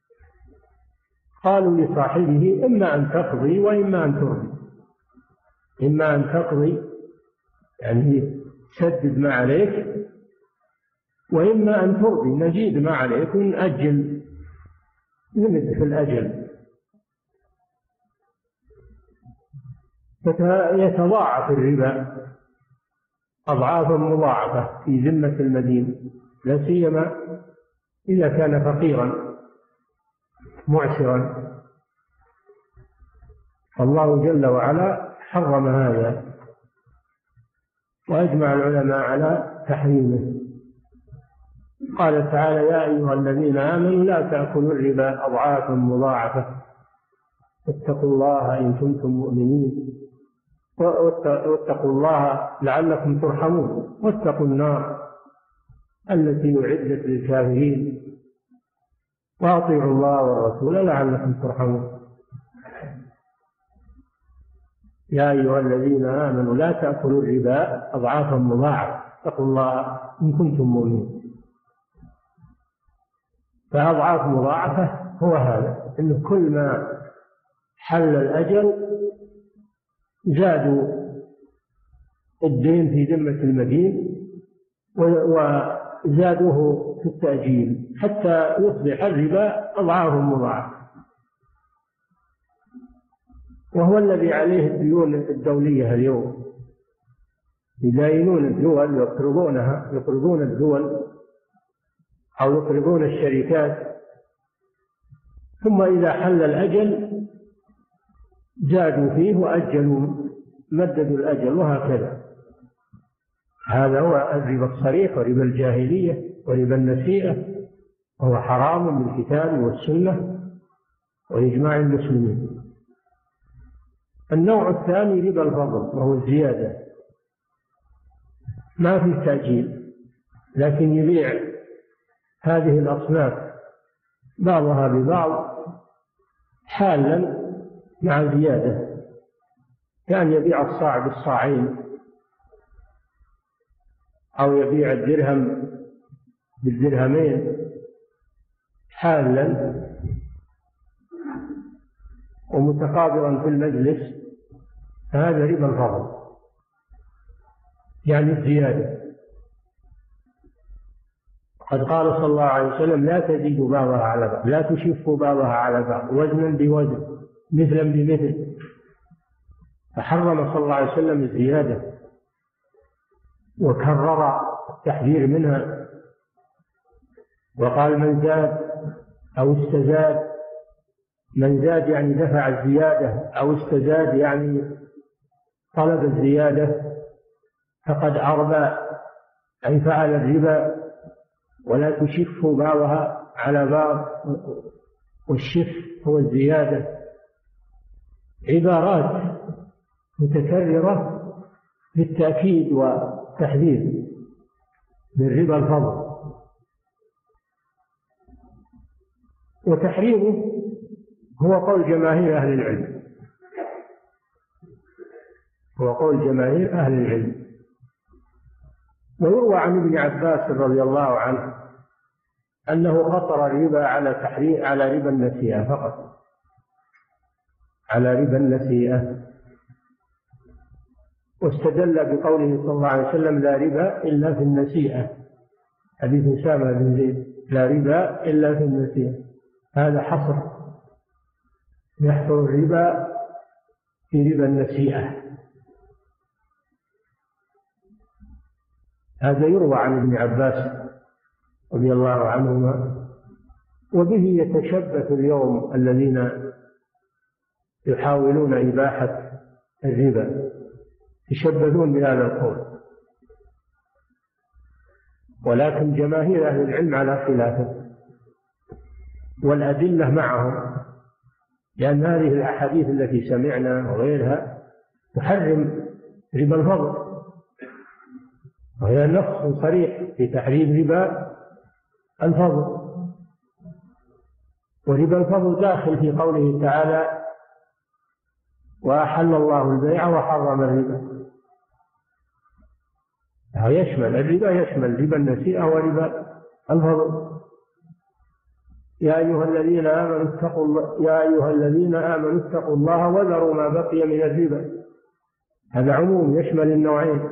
قالوا لصاحبه: إما أن تقضي وإما أن ترضي. إما أن تقضي يعني سدد ما عليك، وإما أن ترضي نزيد ما عليك ونأجل، نمد في الأجل. فيتضاعف الربا أضعافا مضاعفة في ذمة المدين، لا سيما إذا كان فقيرا معسرا. الله جل وعلا حرم هذا، وأجمع العلماء على تحريمه. قال تعالى: يا أيها الذين آمنوا لا تأكلوا الربا أضعافا مضاعفة واتقوا الله إن كنتم مؤمنين واتقوا الله لعلكم ترحمون واتقوا النار التي أعدت للكافرين وأطيعوا الله والرسول لعلكم ترحمون. يا أيها الذين آمنوا لا تأكلوا الربا أضعافا مضاعفة اتقوا الله إن كنتم مؤمنين. فأضعاف مضاعفة هو هذا، إنه كل ما حل الأجل زادوا الدين في ذمة المدين وزادوه في التأجيل حتى يصبح الربا أضعاف مضاعفة، وهو الذي عليه الديون الدولية اليوم. يداينون الدول يقرضونها، يقرضون الدول أو يقرضون الشركات، ثم إذا حل الأجل زادوا فيه وأجلوا مددوا الأجل، وهكذا. هذا هو الربا الصريح وربا الجاهلية وربا النسيئة، وهو حرام بالكتاب والسنة وإجماع المسلمين. النوع الثاني ربا الفضل، وهو الزيادة، ما في تأجيل، لكن يبيع هذه الأصناف بعضها ببعض حالا مع زيادة، كان يبيع الصاع بالصاعين أو يبيع الدرهم بالدرهمين حالا ومتقابلا في المجلس، فهذا ربا الفضل يعني الزيادة. قد قال صلى الله عليه وسلم: لا تزيدوا بعضها على بعض، لا تشفوا بعضها على بعض، وزنا بوزن مثلا بمثل. فحرم صلى الله عليه وسلم الزيادة وكرر التحذير منها، وقال: من زاد أو استزاد، من زاد يعني دفع الزيادة، أو استزاد يعني طلب الزيادة، فقد أربى أي فعل الربا. ولا تشفوا بعضها على بعض، والشف هو الزيادة. عبارات متكررة للتأكيد والتحذير من ربا الفضل. وتحريمه هو قول جماهير أهل العلم، هو قول جماهير أهل العلم. ويروى عن ابن عباس رضي الله عنه أنه قصر الربا على تحريم على ربا النسيئة فقط، على ربا النسيئة، واستدل بقوله صلى الله عليه وسلم: لا ربا إلا في النسيئة، حديث أسامة بن زيد: لا ربا إلا في النسيئة. هذا حصر، يحصر الربا في ربا النسيئة. هذا يروى عن ابن عباس رضي الله عنهما وبه يتشبث اليوم الذين يحاولون إباحة الربا، يتشبثون بهذا القول، ولكن جماهير أهل العلم على خلافه والأدلة معهم، لأن هذه الأحاديث التي سمعنا وغيرها تحرم ربا الفضل، وهي نص صريح في تحريم ربا الفضل. وربا الفضل داخل في قوله تعالى: وأحل الله البيع وحرم الربا. يشمل الربا، يشمل ربا النسيئة وربا الفضل. يا أيها الذين آمنوا اتقوا الله يا أيها الذين آمنوا اتقوا الله وذروا ما بقي من الربا. هذا عموم يشمل النوعين.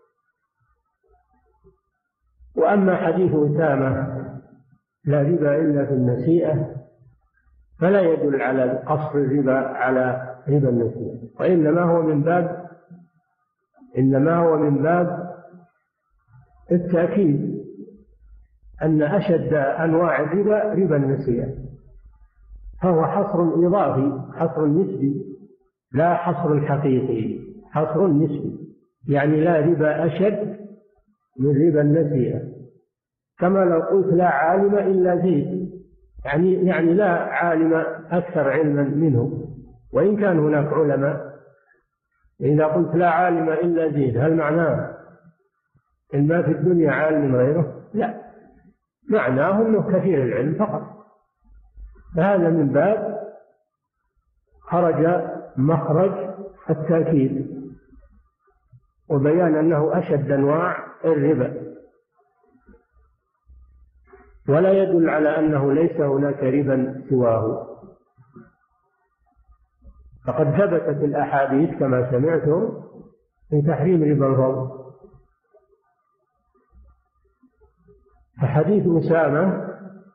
وأما حديث أسامة لا ربا إلا في النسيئة فلا يدل على قصر الربا على ربا النسيئة، وإنما هو من باب إنما هو من باب التأكيد أن أشد أنواع الربا ربا النسيئة، فهو حصر إضافي، حصر نسبي، لا حصر حقيقي، حصر نسبي، يعني لا ربا أشد من ربا النسيئة. كما لو قلت لا عالم إلا زيد، يعني يعني لا عالم أكثر علما منه وإن كان هناك علماء. إذا قلت لا عالم إلا زيد هل معناه إن ما في الدنيا عالم غيره؟ لا، معناه أنه كثير العلم فقط. فهذا من باب خرج مخرج التأكيد وبيان أنه أشد أنواع الربا، ولا يدل على أنه ليس هناك ربا سواه. فقد ثبتت الأحاديث كما سمعتم في تحريم ربا الفضل. فحديث أسامة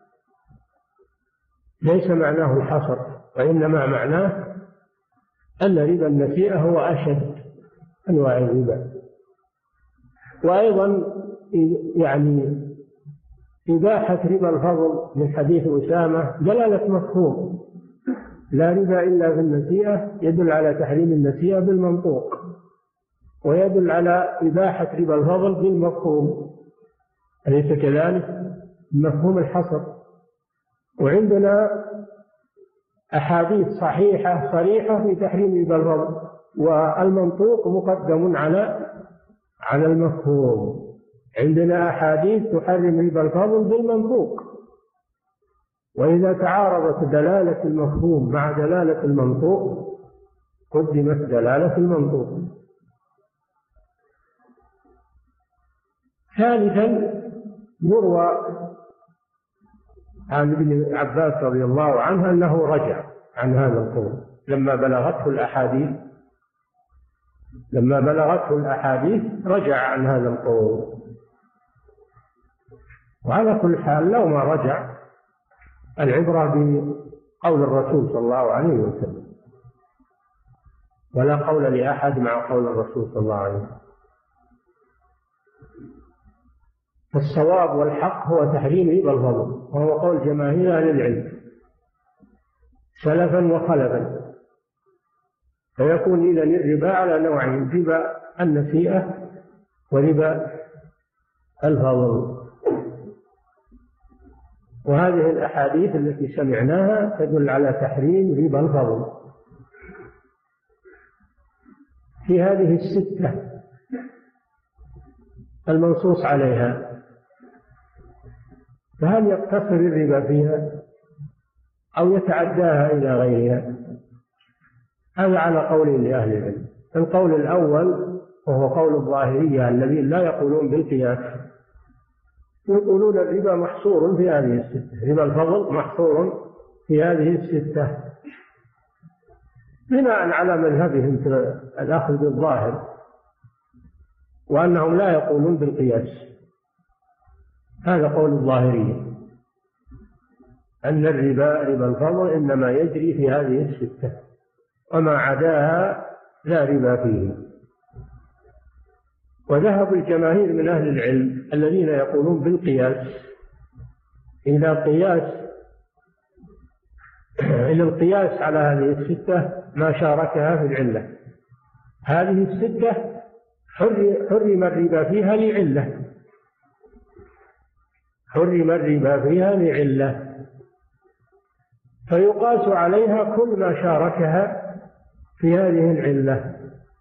ليس معناه الحصر، وإنما معناه أن ربا النسيئة هو أشد أنواع الربا. وأيضا يعني إباحة ربا الفضل من حديث أسامة دلالة مفهوم، لا ربا إلا في النسيئة يدل على تحريم النسيئة بالمنطوق، ويدل على إباحة ربا الفضل بالمفهوم، أليس كذلك؟ مفهوم الحصر. وعندنا أحاديث صحيحة صريحة في تحريم ربا الفضل، والمنطوق مقدم على على المفهوم. عندنا أحاديث تحرم ربا الفضل بالمنطوق، وإذا تعارضت دلالة المفهوم مع دلالة المنطوق قدمت دلالة المنطوق. ثالثا يروى عن ابن عباس رضي الله عنه أنه رجع عن هذا القول لما بلغته الأحاديث لما بلغته الأحاديث رجع عن هذا القول. وعلى كل حال لو ما رجع العبرة بقول الرسول صلى الله عليه وسلم، ولا قول لأحد مع قول الرسول صلى الله عليه وسلم. فالصواب والحق هو تحريم ربا الفضل، وهو قول جماهير أهل العلم سلفا وخلفا. فيكون إذن الربا على نوعين: ربا النسيئة وربا الفضل. وهذه الأحاديث التي سمعناها تدل على تحريم ربا الفضل في هذه الستة المنصوص عليها. فهل يقتصر الربا فيها أو يتعداها إلى غيرها؟ هذا على قول لأهل العلم. القول الأول وهو قول الظاهرية الذين لا يقولون بالقياس، يقولون الربا محصور في هذه الستة، ربا الفضل محصور في هذه الستة بناء على مذهبهم في الأخذ بالظاهر، وأنهم لا يقولون بالقياس. هذا قول الظاهرية، أن الربا ربا الفضل إنما يجري في هذه الستة، وما عداها لا ربا فيه. وذهب الجماهير من أهل العلم الذين يقولون بالقياس إلى قياس إلى القياس على هذه الستة ما شاركها في العلة. هذه الستة حرم الربا فيها لعلة، حرم الربا فيها لعلة، فيقاس عليها كل ما شاركها في هذه العلة.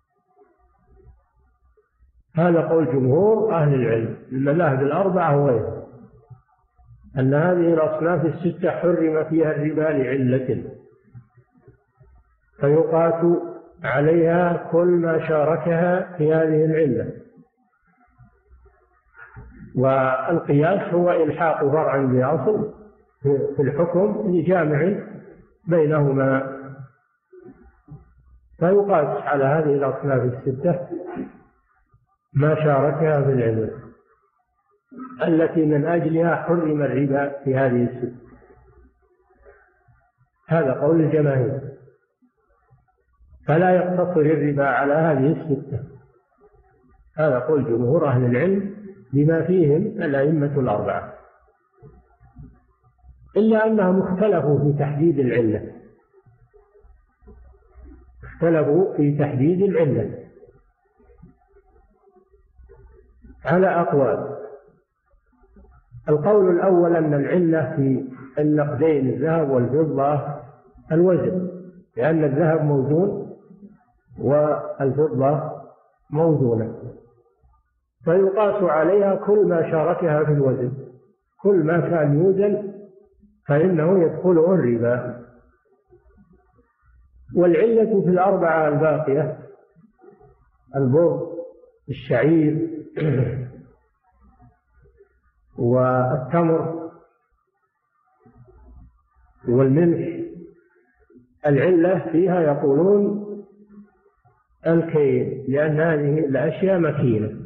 هذا قول جمهور أهل العلم من المذاهب الأربعة وغيرها، أن هذه الأصناف الستة حرم فيها الربا لعلة، فيقاس عليها كل ما شاركها في هذه العلة. والقياس هو إلحاق فرع بأصل في الحكم لجامع بينهما، فيقاس على هذه الأصناف الستة ما شاركها في العلة التي من أجلها حرم الربا في هذه الستة. هذا قول الجماهير، فلا يقتصر الربا على هذه الستة. هذا قول جمهور أهل العلم بما فيهم الأئمة الأربعة، إلا أنهم اختلفوا في تحديد العلة، اختلفوا في تحديد العلة على أقوال. القول الأول أن العلة في النقدين الذهب والفضة الوزن، لأن الذهب موزون والفضة موزونة، فيقاس عليها كل ما شاركها في الوزن، كل ما كان يوزن فإنه يدخله الربا. والعلة في الأربعة الباقية البر، الشعير، والتمر، والملح، العلة فيها يقولون الكيل، لأن هذه الأشياء مكيلة،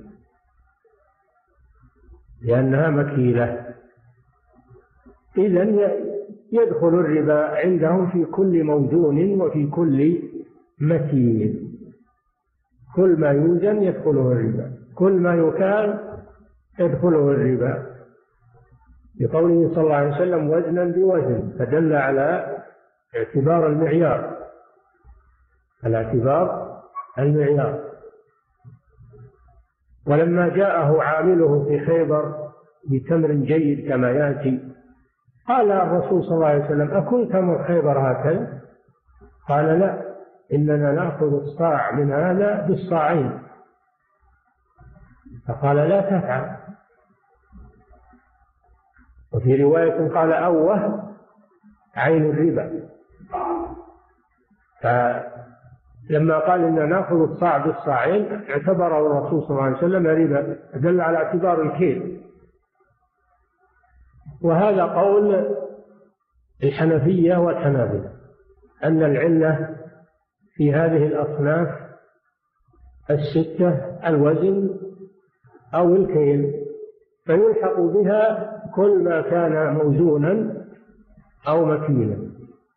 لأنها مكيلة. إذن يدخل الربا عندهم في كل موزون وفي كل مكيل، كل ما يوزن يدخله الربا، كل ما يكال يدخله الربا، لقوله صلى الله عليه وسلم وزنا بوزن، فدل على اعتبار المعيار، على اعتبار المعيار. ولما جاءه عامله في خيبر بتمر جيد كما يأتي، قال الرسول صلى الله عليه وسلم أكل تمر خيبر هكذا؟ قال لا، إننا نأخذ الصاع من هذا بالصاعين. فقال لا تفعل. وفي رواية قال أوه عين الربا. فلما قال إننا نأخذ الصاع بالصاعين اعتبره الرسول صلى الله عليه وسلم ربا، دل على اعتبار الكيل. وهذا قول الحنفية والحنابلة، أن العلة في هذه الأصناف الستة الوزن أو الكيل، فيلحق بها كل ما كان موزونا أو مكيلا.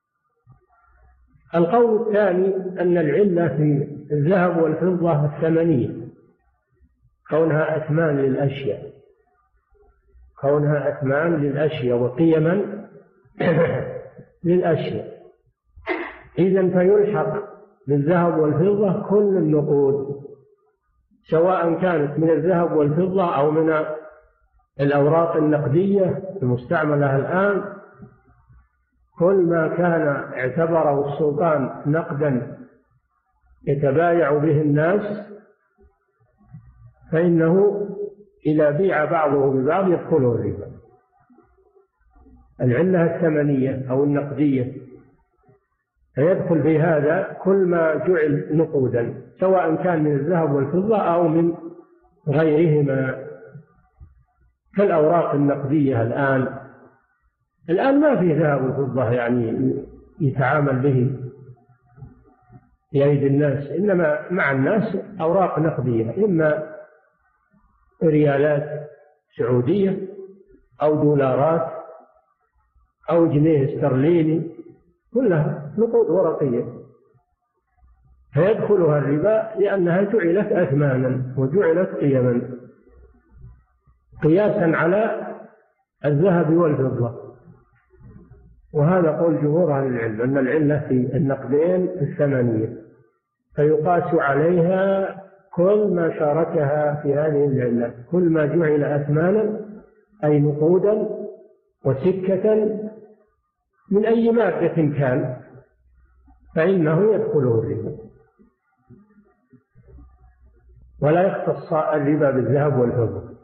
القول الثاني أن العلة في الذهب والفضة الثمنية، كونها أثمان للأشياء، كونها أثمان للأشياء وقيما للأشياء. إذن فيلحق بالذهب والفضة كل النقود، سواء كانت من الذهب والفضة أو من الأوراق النقدية المستعملة الآن، كل ما كان اعتبره السلطان نقدا يتبايع به الناس فإنه إذا بيع بعضه ببعض يدخله الربا. العلة الثمنية أو النقدية فيدخل في هذا كل ما جعل نقودا، سواء كان من الذهب والفضة أو من غيرهما، كالأوراق النقدية الآن. الآن ما في ذهب وفضة يعني يتعامل به في أيدي الناس، إنما مع الناس أوراق نقدية، إما ريالات سعودية أو دولارات أو جنيه استرليني، كلها نقود ورقية، فيدخلها الربا لأنها جعلت أثمانا وجعلت قيما قياسا على الذهب والفضة. وهذا قول جمهور أهل العلم أن العلة في النقدين الثمانية، فيقاس عليها كل ما شاركها في هذه العلة، كل ما جعل أثمانا أي نقودا وسكة من أي مادة كان فإنه يدخله الربا، ولا يختص الربا بالذهب والفضة.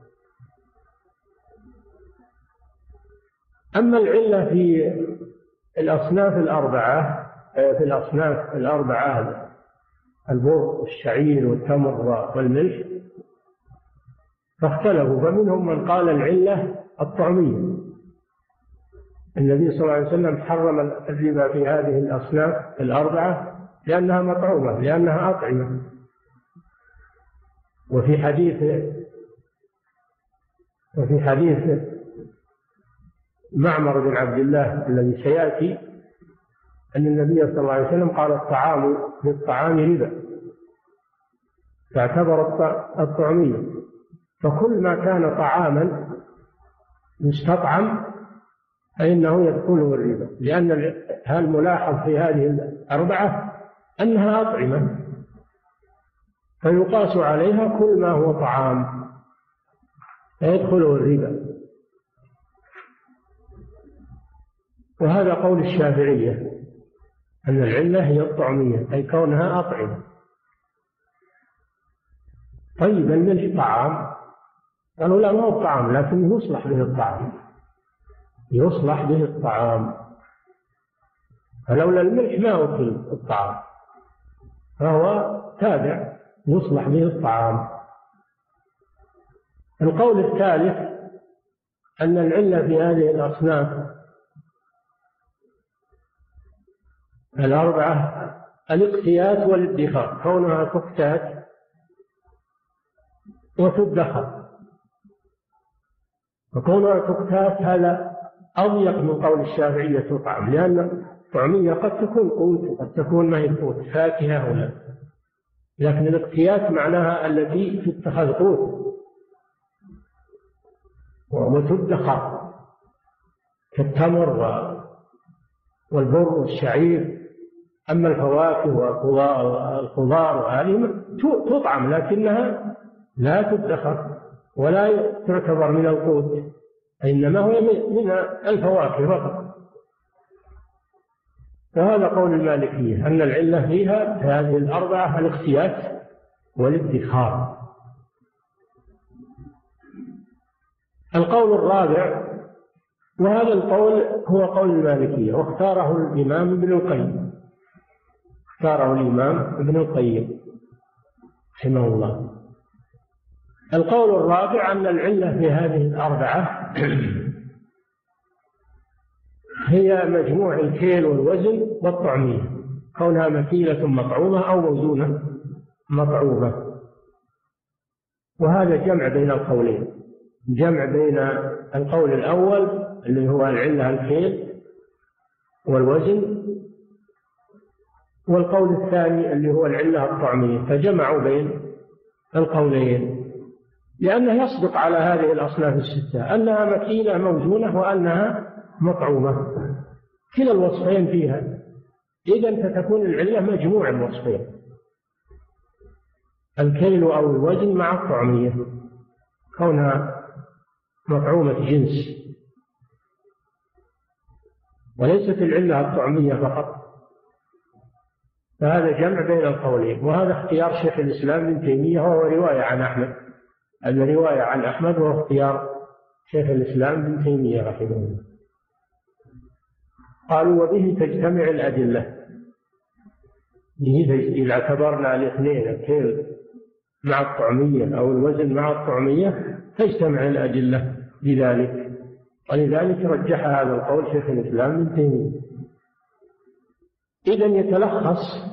أما العلة في الأصناف الأربعة في الأصناف الأربعة البر والشعير والتمر والملح فاختلفوا، فمنهم من قال العلة الطعمية، النبي صلى الله عليه وسلم حرم الربا في هذه الأصناف الأربعة لأنها مطعومة، لأنها أطعمة. وفي حديث وفي حديث معمر بن عبد الله الذي سيأتي أن النبي صلى الله عليه وسلم قال الطعام للطعام ربا، فاعتبر الطعمية، فكل ما كان طعاما مستطعم فإنه يدخله الربا، لأن الملاحظ في هذه الأربعة أنها أطعمة، فيقاس عليها كل ما هو طعام فيدخله الربا. وهذا قول الشافعية أن العلة هي الطعمية أي كونها أطعمة. طيب الملح طعام؟ قالوا لا، ما هو طعام، لكن يصلح به الطعام، يصلح به الطعام، فلولا الملح ما أكل الطعام، فهو تابع يصلح به الطعام. القول الثالث أن العلة في هذه الأصناف الأربعة الاقتيات والادخار، كونها تقتات وتدخر، وكونها تقتات هذا أضيق من قول الشافعية تطعم، لأن الطعمية قد تكون قوت وقد تكون ما هي قوت، فاكهة هنا، لكن الاقتيات معناها التي تتخذ قوت وتدخر كالتمر والبر والشعير. أما الفواكه والخضار وهذه تطعم لكنها لا تدخر ولا تعتبر من القوت، إنما هو من الفواكه فقط. وهذا قول المالكية أن العلة فيها في هذه الأربعة الاقتيات والادخار. القول الرابع، وهذا القول هو قول المالكية واختاره الإمام ابن القيم، اختاره الإمام ابن القيم رحمه الله. القول الرابع أن العلة في هذه الأربعة هي مجموع الكيل والوزن والطعمية، كونها مكيلة مطعومة أو موزونة مطعومة. وهذا جمع بين القولين، جمع بين القول الأول اللي هو العلة الكيل والوزن، والقول الثاني اللي هو العلة الطعمية، فجمعوا بين القولين لأنه يصدق على هذه الأصناف الستة أنها مكيلة موزونة وأنها مطعومة، كلا الوصفين فيها، إذن فتكون العلة مجموع الوصفين، الكيل أو الوزن مع الطعمية، كونها مطعومة جنس، وليست العلة الطعمية فقط. فهذا جمع بين القولين، وهذا اختيار شيخ الإسلام ابن تيمية، وهو رواية عن أحمد، الرواية عن أحمد وهو اختيار شيخ الإسلام ابن تيمية رحمه الله. قالوا وبه تجتمع الأدلة، إذا اعتبرنا الاثنين الكيل مع الطعمية أو الوزن مع الطعمية تجتمع الأدلة لذلك، ولذلك رجح هذا القول شيخ الإسلام ابن تيمية. إذن يتلخص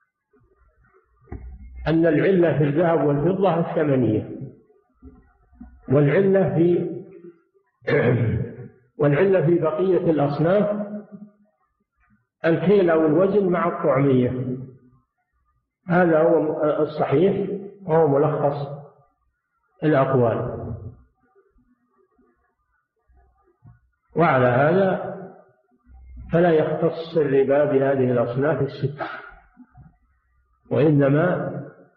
أن العلة في الذهب والفضة الثمنية، والعلة في والعلة في بقية الأصناف الكيل أو الوزن مع الطعمية. هذا هو الصحيح وهو ملخص الأقوال. وعلى هذا فلا يختص الربا بهذه الأصناف الستة، وإنما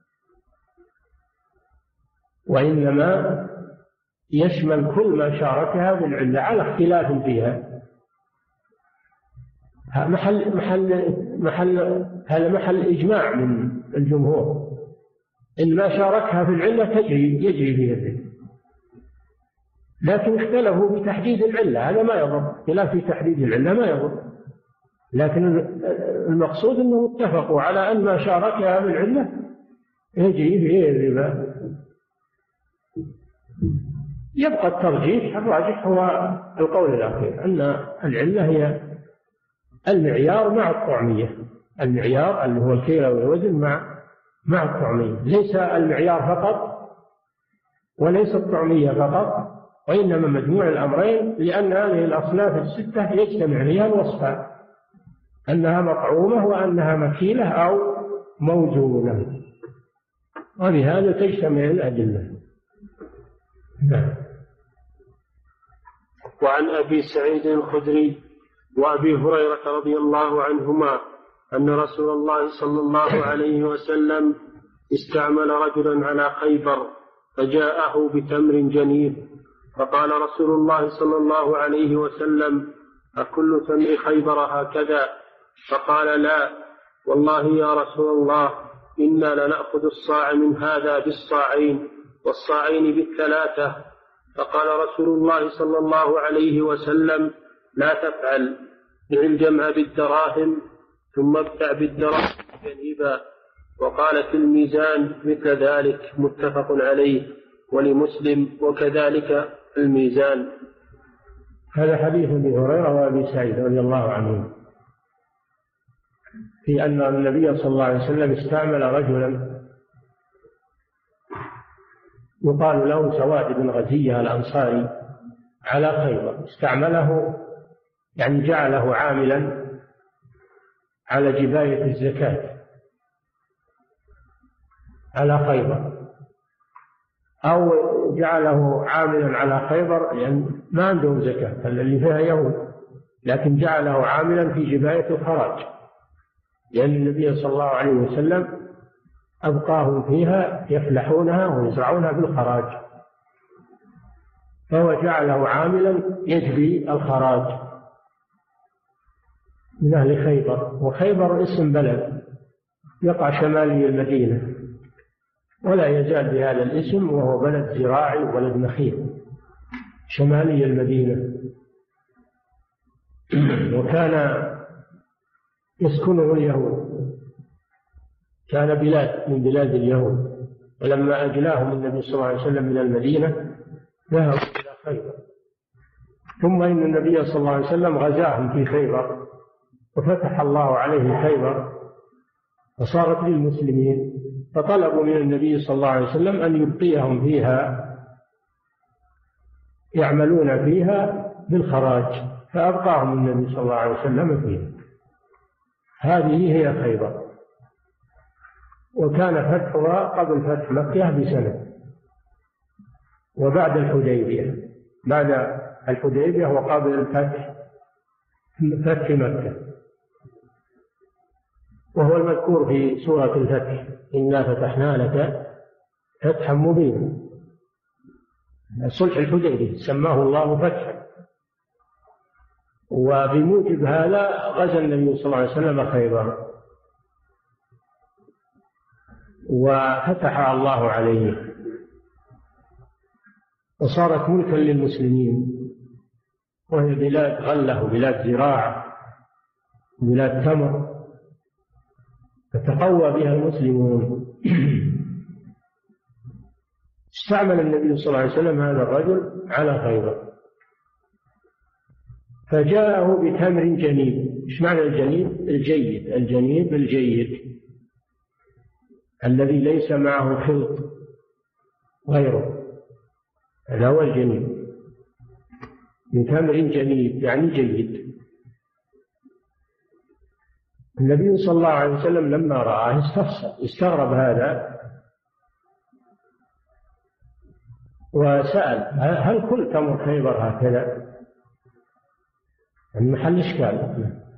وإنما يشمل كل ما شاركها بالعلة على اختلاف فيها. محل محل محل هذا محل إجماع من الجمهور إن ما شاركها في العلة تجري يجري فيه الربا، لكن اختلفوا في تحديد العلة، هذا ما يضر، خلاف في تحديد العلة ما يضر، لكن المقصود أنهم اتفقوا على أن ما شاركها في العلة يجري فيه الربا. يبقى الترجيح، الراجح هو القول الأخير أن العلة هي المعيار مع الطعمية، المعيار اللي هو الكيل والوزن مع مع الطعمية، ليس المعيار فقط وليس الطعمية فقط، وإنما مجموع الأمرين، لأن هذه الأصناف الستة يجتمع فيها الوصفان، أنها مطعومة وأنها مكيلة أو موزونة، وبهذا تجتمع الأدلة. نعم. وعن أبي سعيد الخدري وأبي هريرة رضي الله عنهما أن رسول الله صلى الله عليه وسلم استعمل رجلا على خيبر فجاءه بتمر جنيب، فقال رسول الله صلى الله عليه وسلم: أكل تمر خيبر هكذا؟ فقال: لا والله يا رسول الله، إنا لنأخذ الصاع من هذا بالصاعين والصاعين بالثلاثة. فقال رسول الله صلى الله عليه وسلم: لا تفعل، بع الجمع بالدراهم ثم ابتع بالدراهم جنيبا. وقال في الميزان مثل ذلك، متفق عليه، ولمسلم وكذلك الميزان. هذا حديث ابي هريره وابي سعيد رضي الله عنهم في ان النبي صلى الله عليه وسلم استعمل رجلا يقال له سواد بن غزية الأنصاري على خيبر، استعمله يعني جعله عاملا على جباية الزكاة على خيبر، أو جعله عاملا على خيبر يعني ما عندهم زكاة اللي فيها يهود، لكن جعله عاملا في جباية الخراج، لأن النبي صلى الله عليه وسلم أبقاهم فيها يفلحونها ويزرعونها بالخراج، فهو جعله عاملا يجبي الخراج من أهل خيبر. وخيبر اسم بلد يقع شمالي المدينة، ولا يزال بهذا الاسم، وهو بلد زراعي وبلد نخيل شمالي المدينة، وكان يسكنه اليهود، كان بلاد من بلاد اليهود، ولما أجلاهم النبي صلى الله عليه وسلم من المدينة ذهبوا إلى خيبر، ثم إن النبي صلى الله عليه وسلم غزاهم في خيبر وفتح الله عليه خيبر وصارت للمسلمين، فطلبوا من النبي صلى الله عليه وسلم أن يبقيهم فيها يعملون فيها بالخراج، فأبقاهم النبي صلى الله عليه وسلم فيها. هذه هي خيبر، وكان فتحها قبل فتح مكة بسنة، وبعد الحديبية، بعد الحديبية وقبل الفتح فتح مكة، وهو المذكور في سورة الفتح: إنا فتحنا لك فتحا مبينا. صلح الحديبية سماه الله فتحا، وبموجب هذا غزا النبي صلى الله عليه وسلم خيبر وفتح الله عليه، وصارت ملكا للمسلمين، وهي بلاد غلة وبلاد زراعة بلاد تمر، فتقوى بها المسلمون. استعمل النبي صلى الله عليه وسلم هذا الرجل على خيبر، فجاءه بتمر جنيب. ايش معنى الجنيب؟ الجيد، الجنيب الجيد الذي ليس معه خلط غيره، هذا هو الجنيب، من تمر جنيب يعني جيد. النبي صلى الله عليه وسلم لما رآه استفسر، استغرب هذا وسأل: هل كل تمر خيبر هكذا؟ المحل إشكال،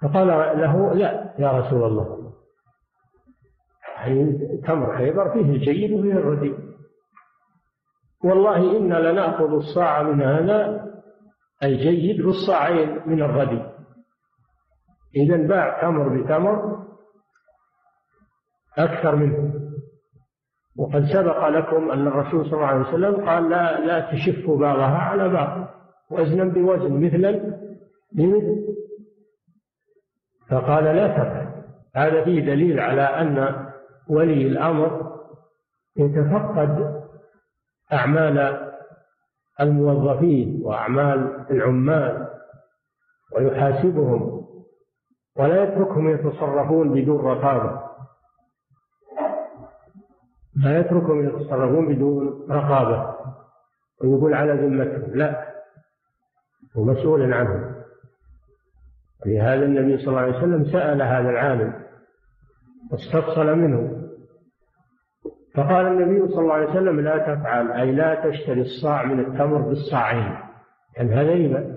فقال له لا يا رسول الله، يعني تمر خيبر فيه الجيد وفيه الرديء، والله إنا لنأخذ الصاع من هذا الجيد والصاعين من الرديء. إذا باع تمر بتمر أكثر منه. وقد سبق لكم أن الرسول صلى الله عليه وسلم قال لا, لا تشفوا بعضها على بعض، وزنا بوزن، مثلا بمثل، فقال لا تفعل. هذا فيه دليل على أن ولي الأمر يتفقد أعمال الموظفين وأعمال العمال ويحاسبهم، ولا يتركهم يتصرفون بدون رقابة، لا يتركهم يتصرفون بدون رقابة ويقول على ذمتهم، لا، هو مسؤول عنهم. لهذا النبي صلى الله عليه وسلم سأل هذا العالم واستفصل منه، فقال النبي صلى الله عليه وسلم لا تفعل، أي لا تشتري الصاع من التمر بالصاعين، يعني هذا ربا.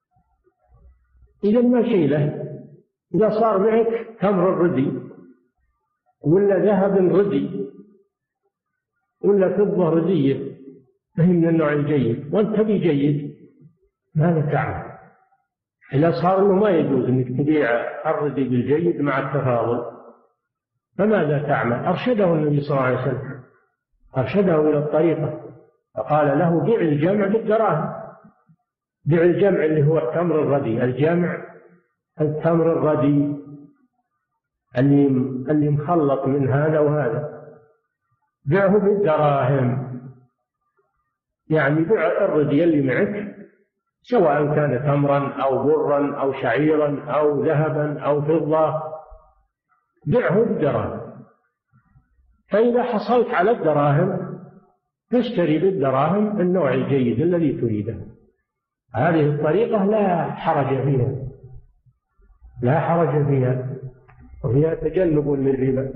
إذا ما شيء له. إذا صار معك تمر ردي ولا ذهب ردي ولا فضة ردية فهي من النوع الجيد وأنت تبي جيد، ماذا تعمل؟ إذا صار إنه ما يجوز أنك تبيع الردي بالجيد مع التفاضل، فماذا تعمل؟ أرشده النبي صلى الله عليه وسلم، أرشده إلى الطريقة، فقال له بيع الجمع بالدراهم، بيع الجمع اللي هو التمر الردي، الجمع التمر الردي اللي اللي مخلط من هذا وهذا، بيعه بالدراهم، يعني بيع الردي اللي معك سواء كان تمرا أو برا أو شعيرا أو ذهبا أو فضة، بيعه بالدراهم. فإذا حصلت على الدراهم تشتري بالدراهم النوع الجيد الذي تريده. هذه الطريقة لا حرج فيها، لا حرج فيها، وفيها تجنب للربا.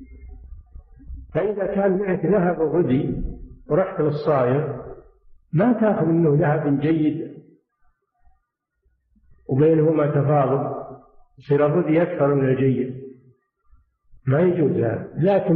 فإذا كان معك ذهب ردي ورحت للصايغ ما تأخذ منه ذهب جيد وبينهما تفاضل، يصير الردي أكثر من الجيد، ما يجوز هذا. لكن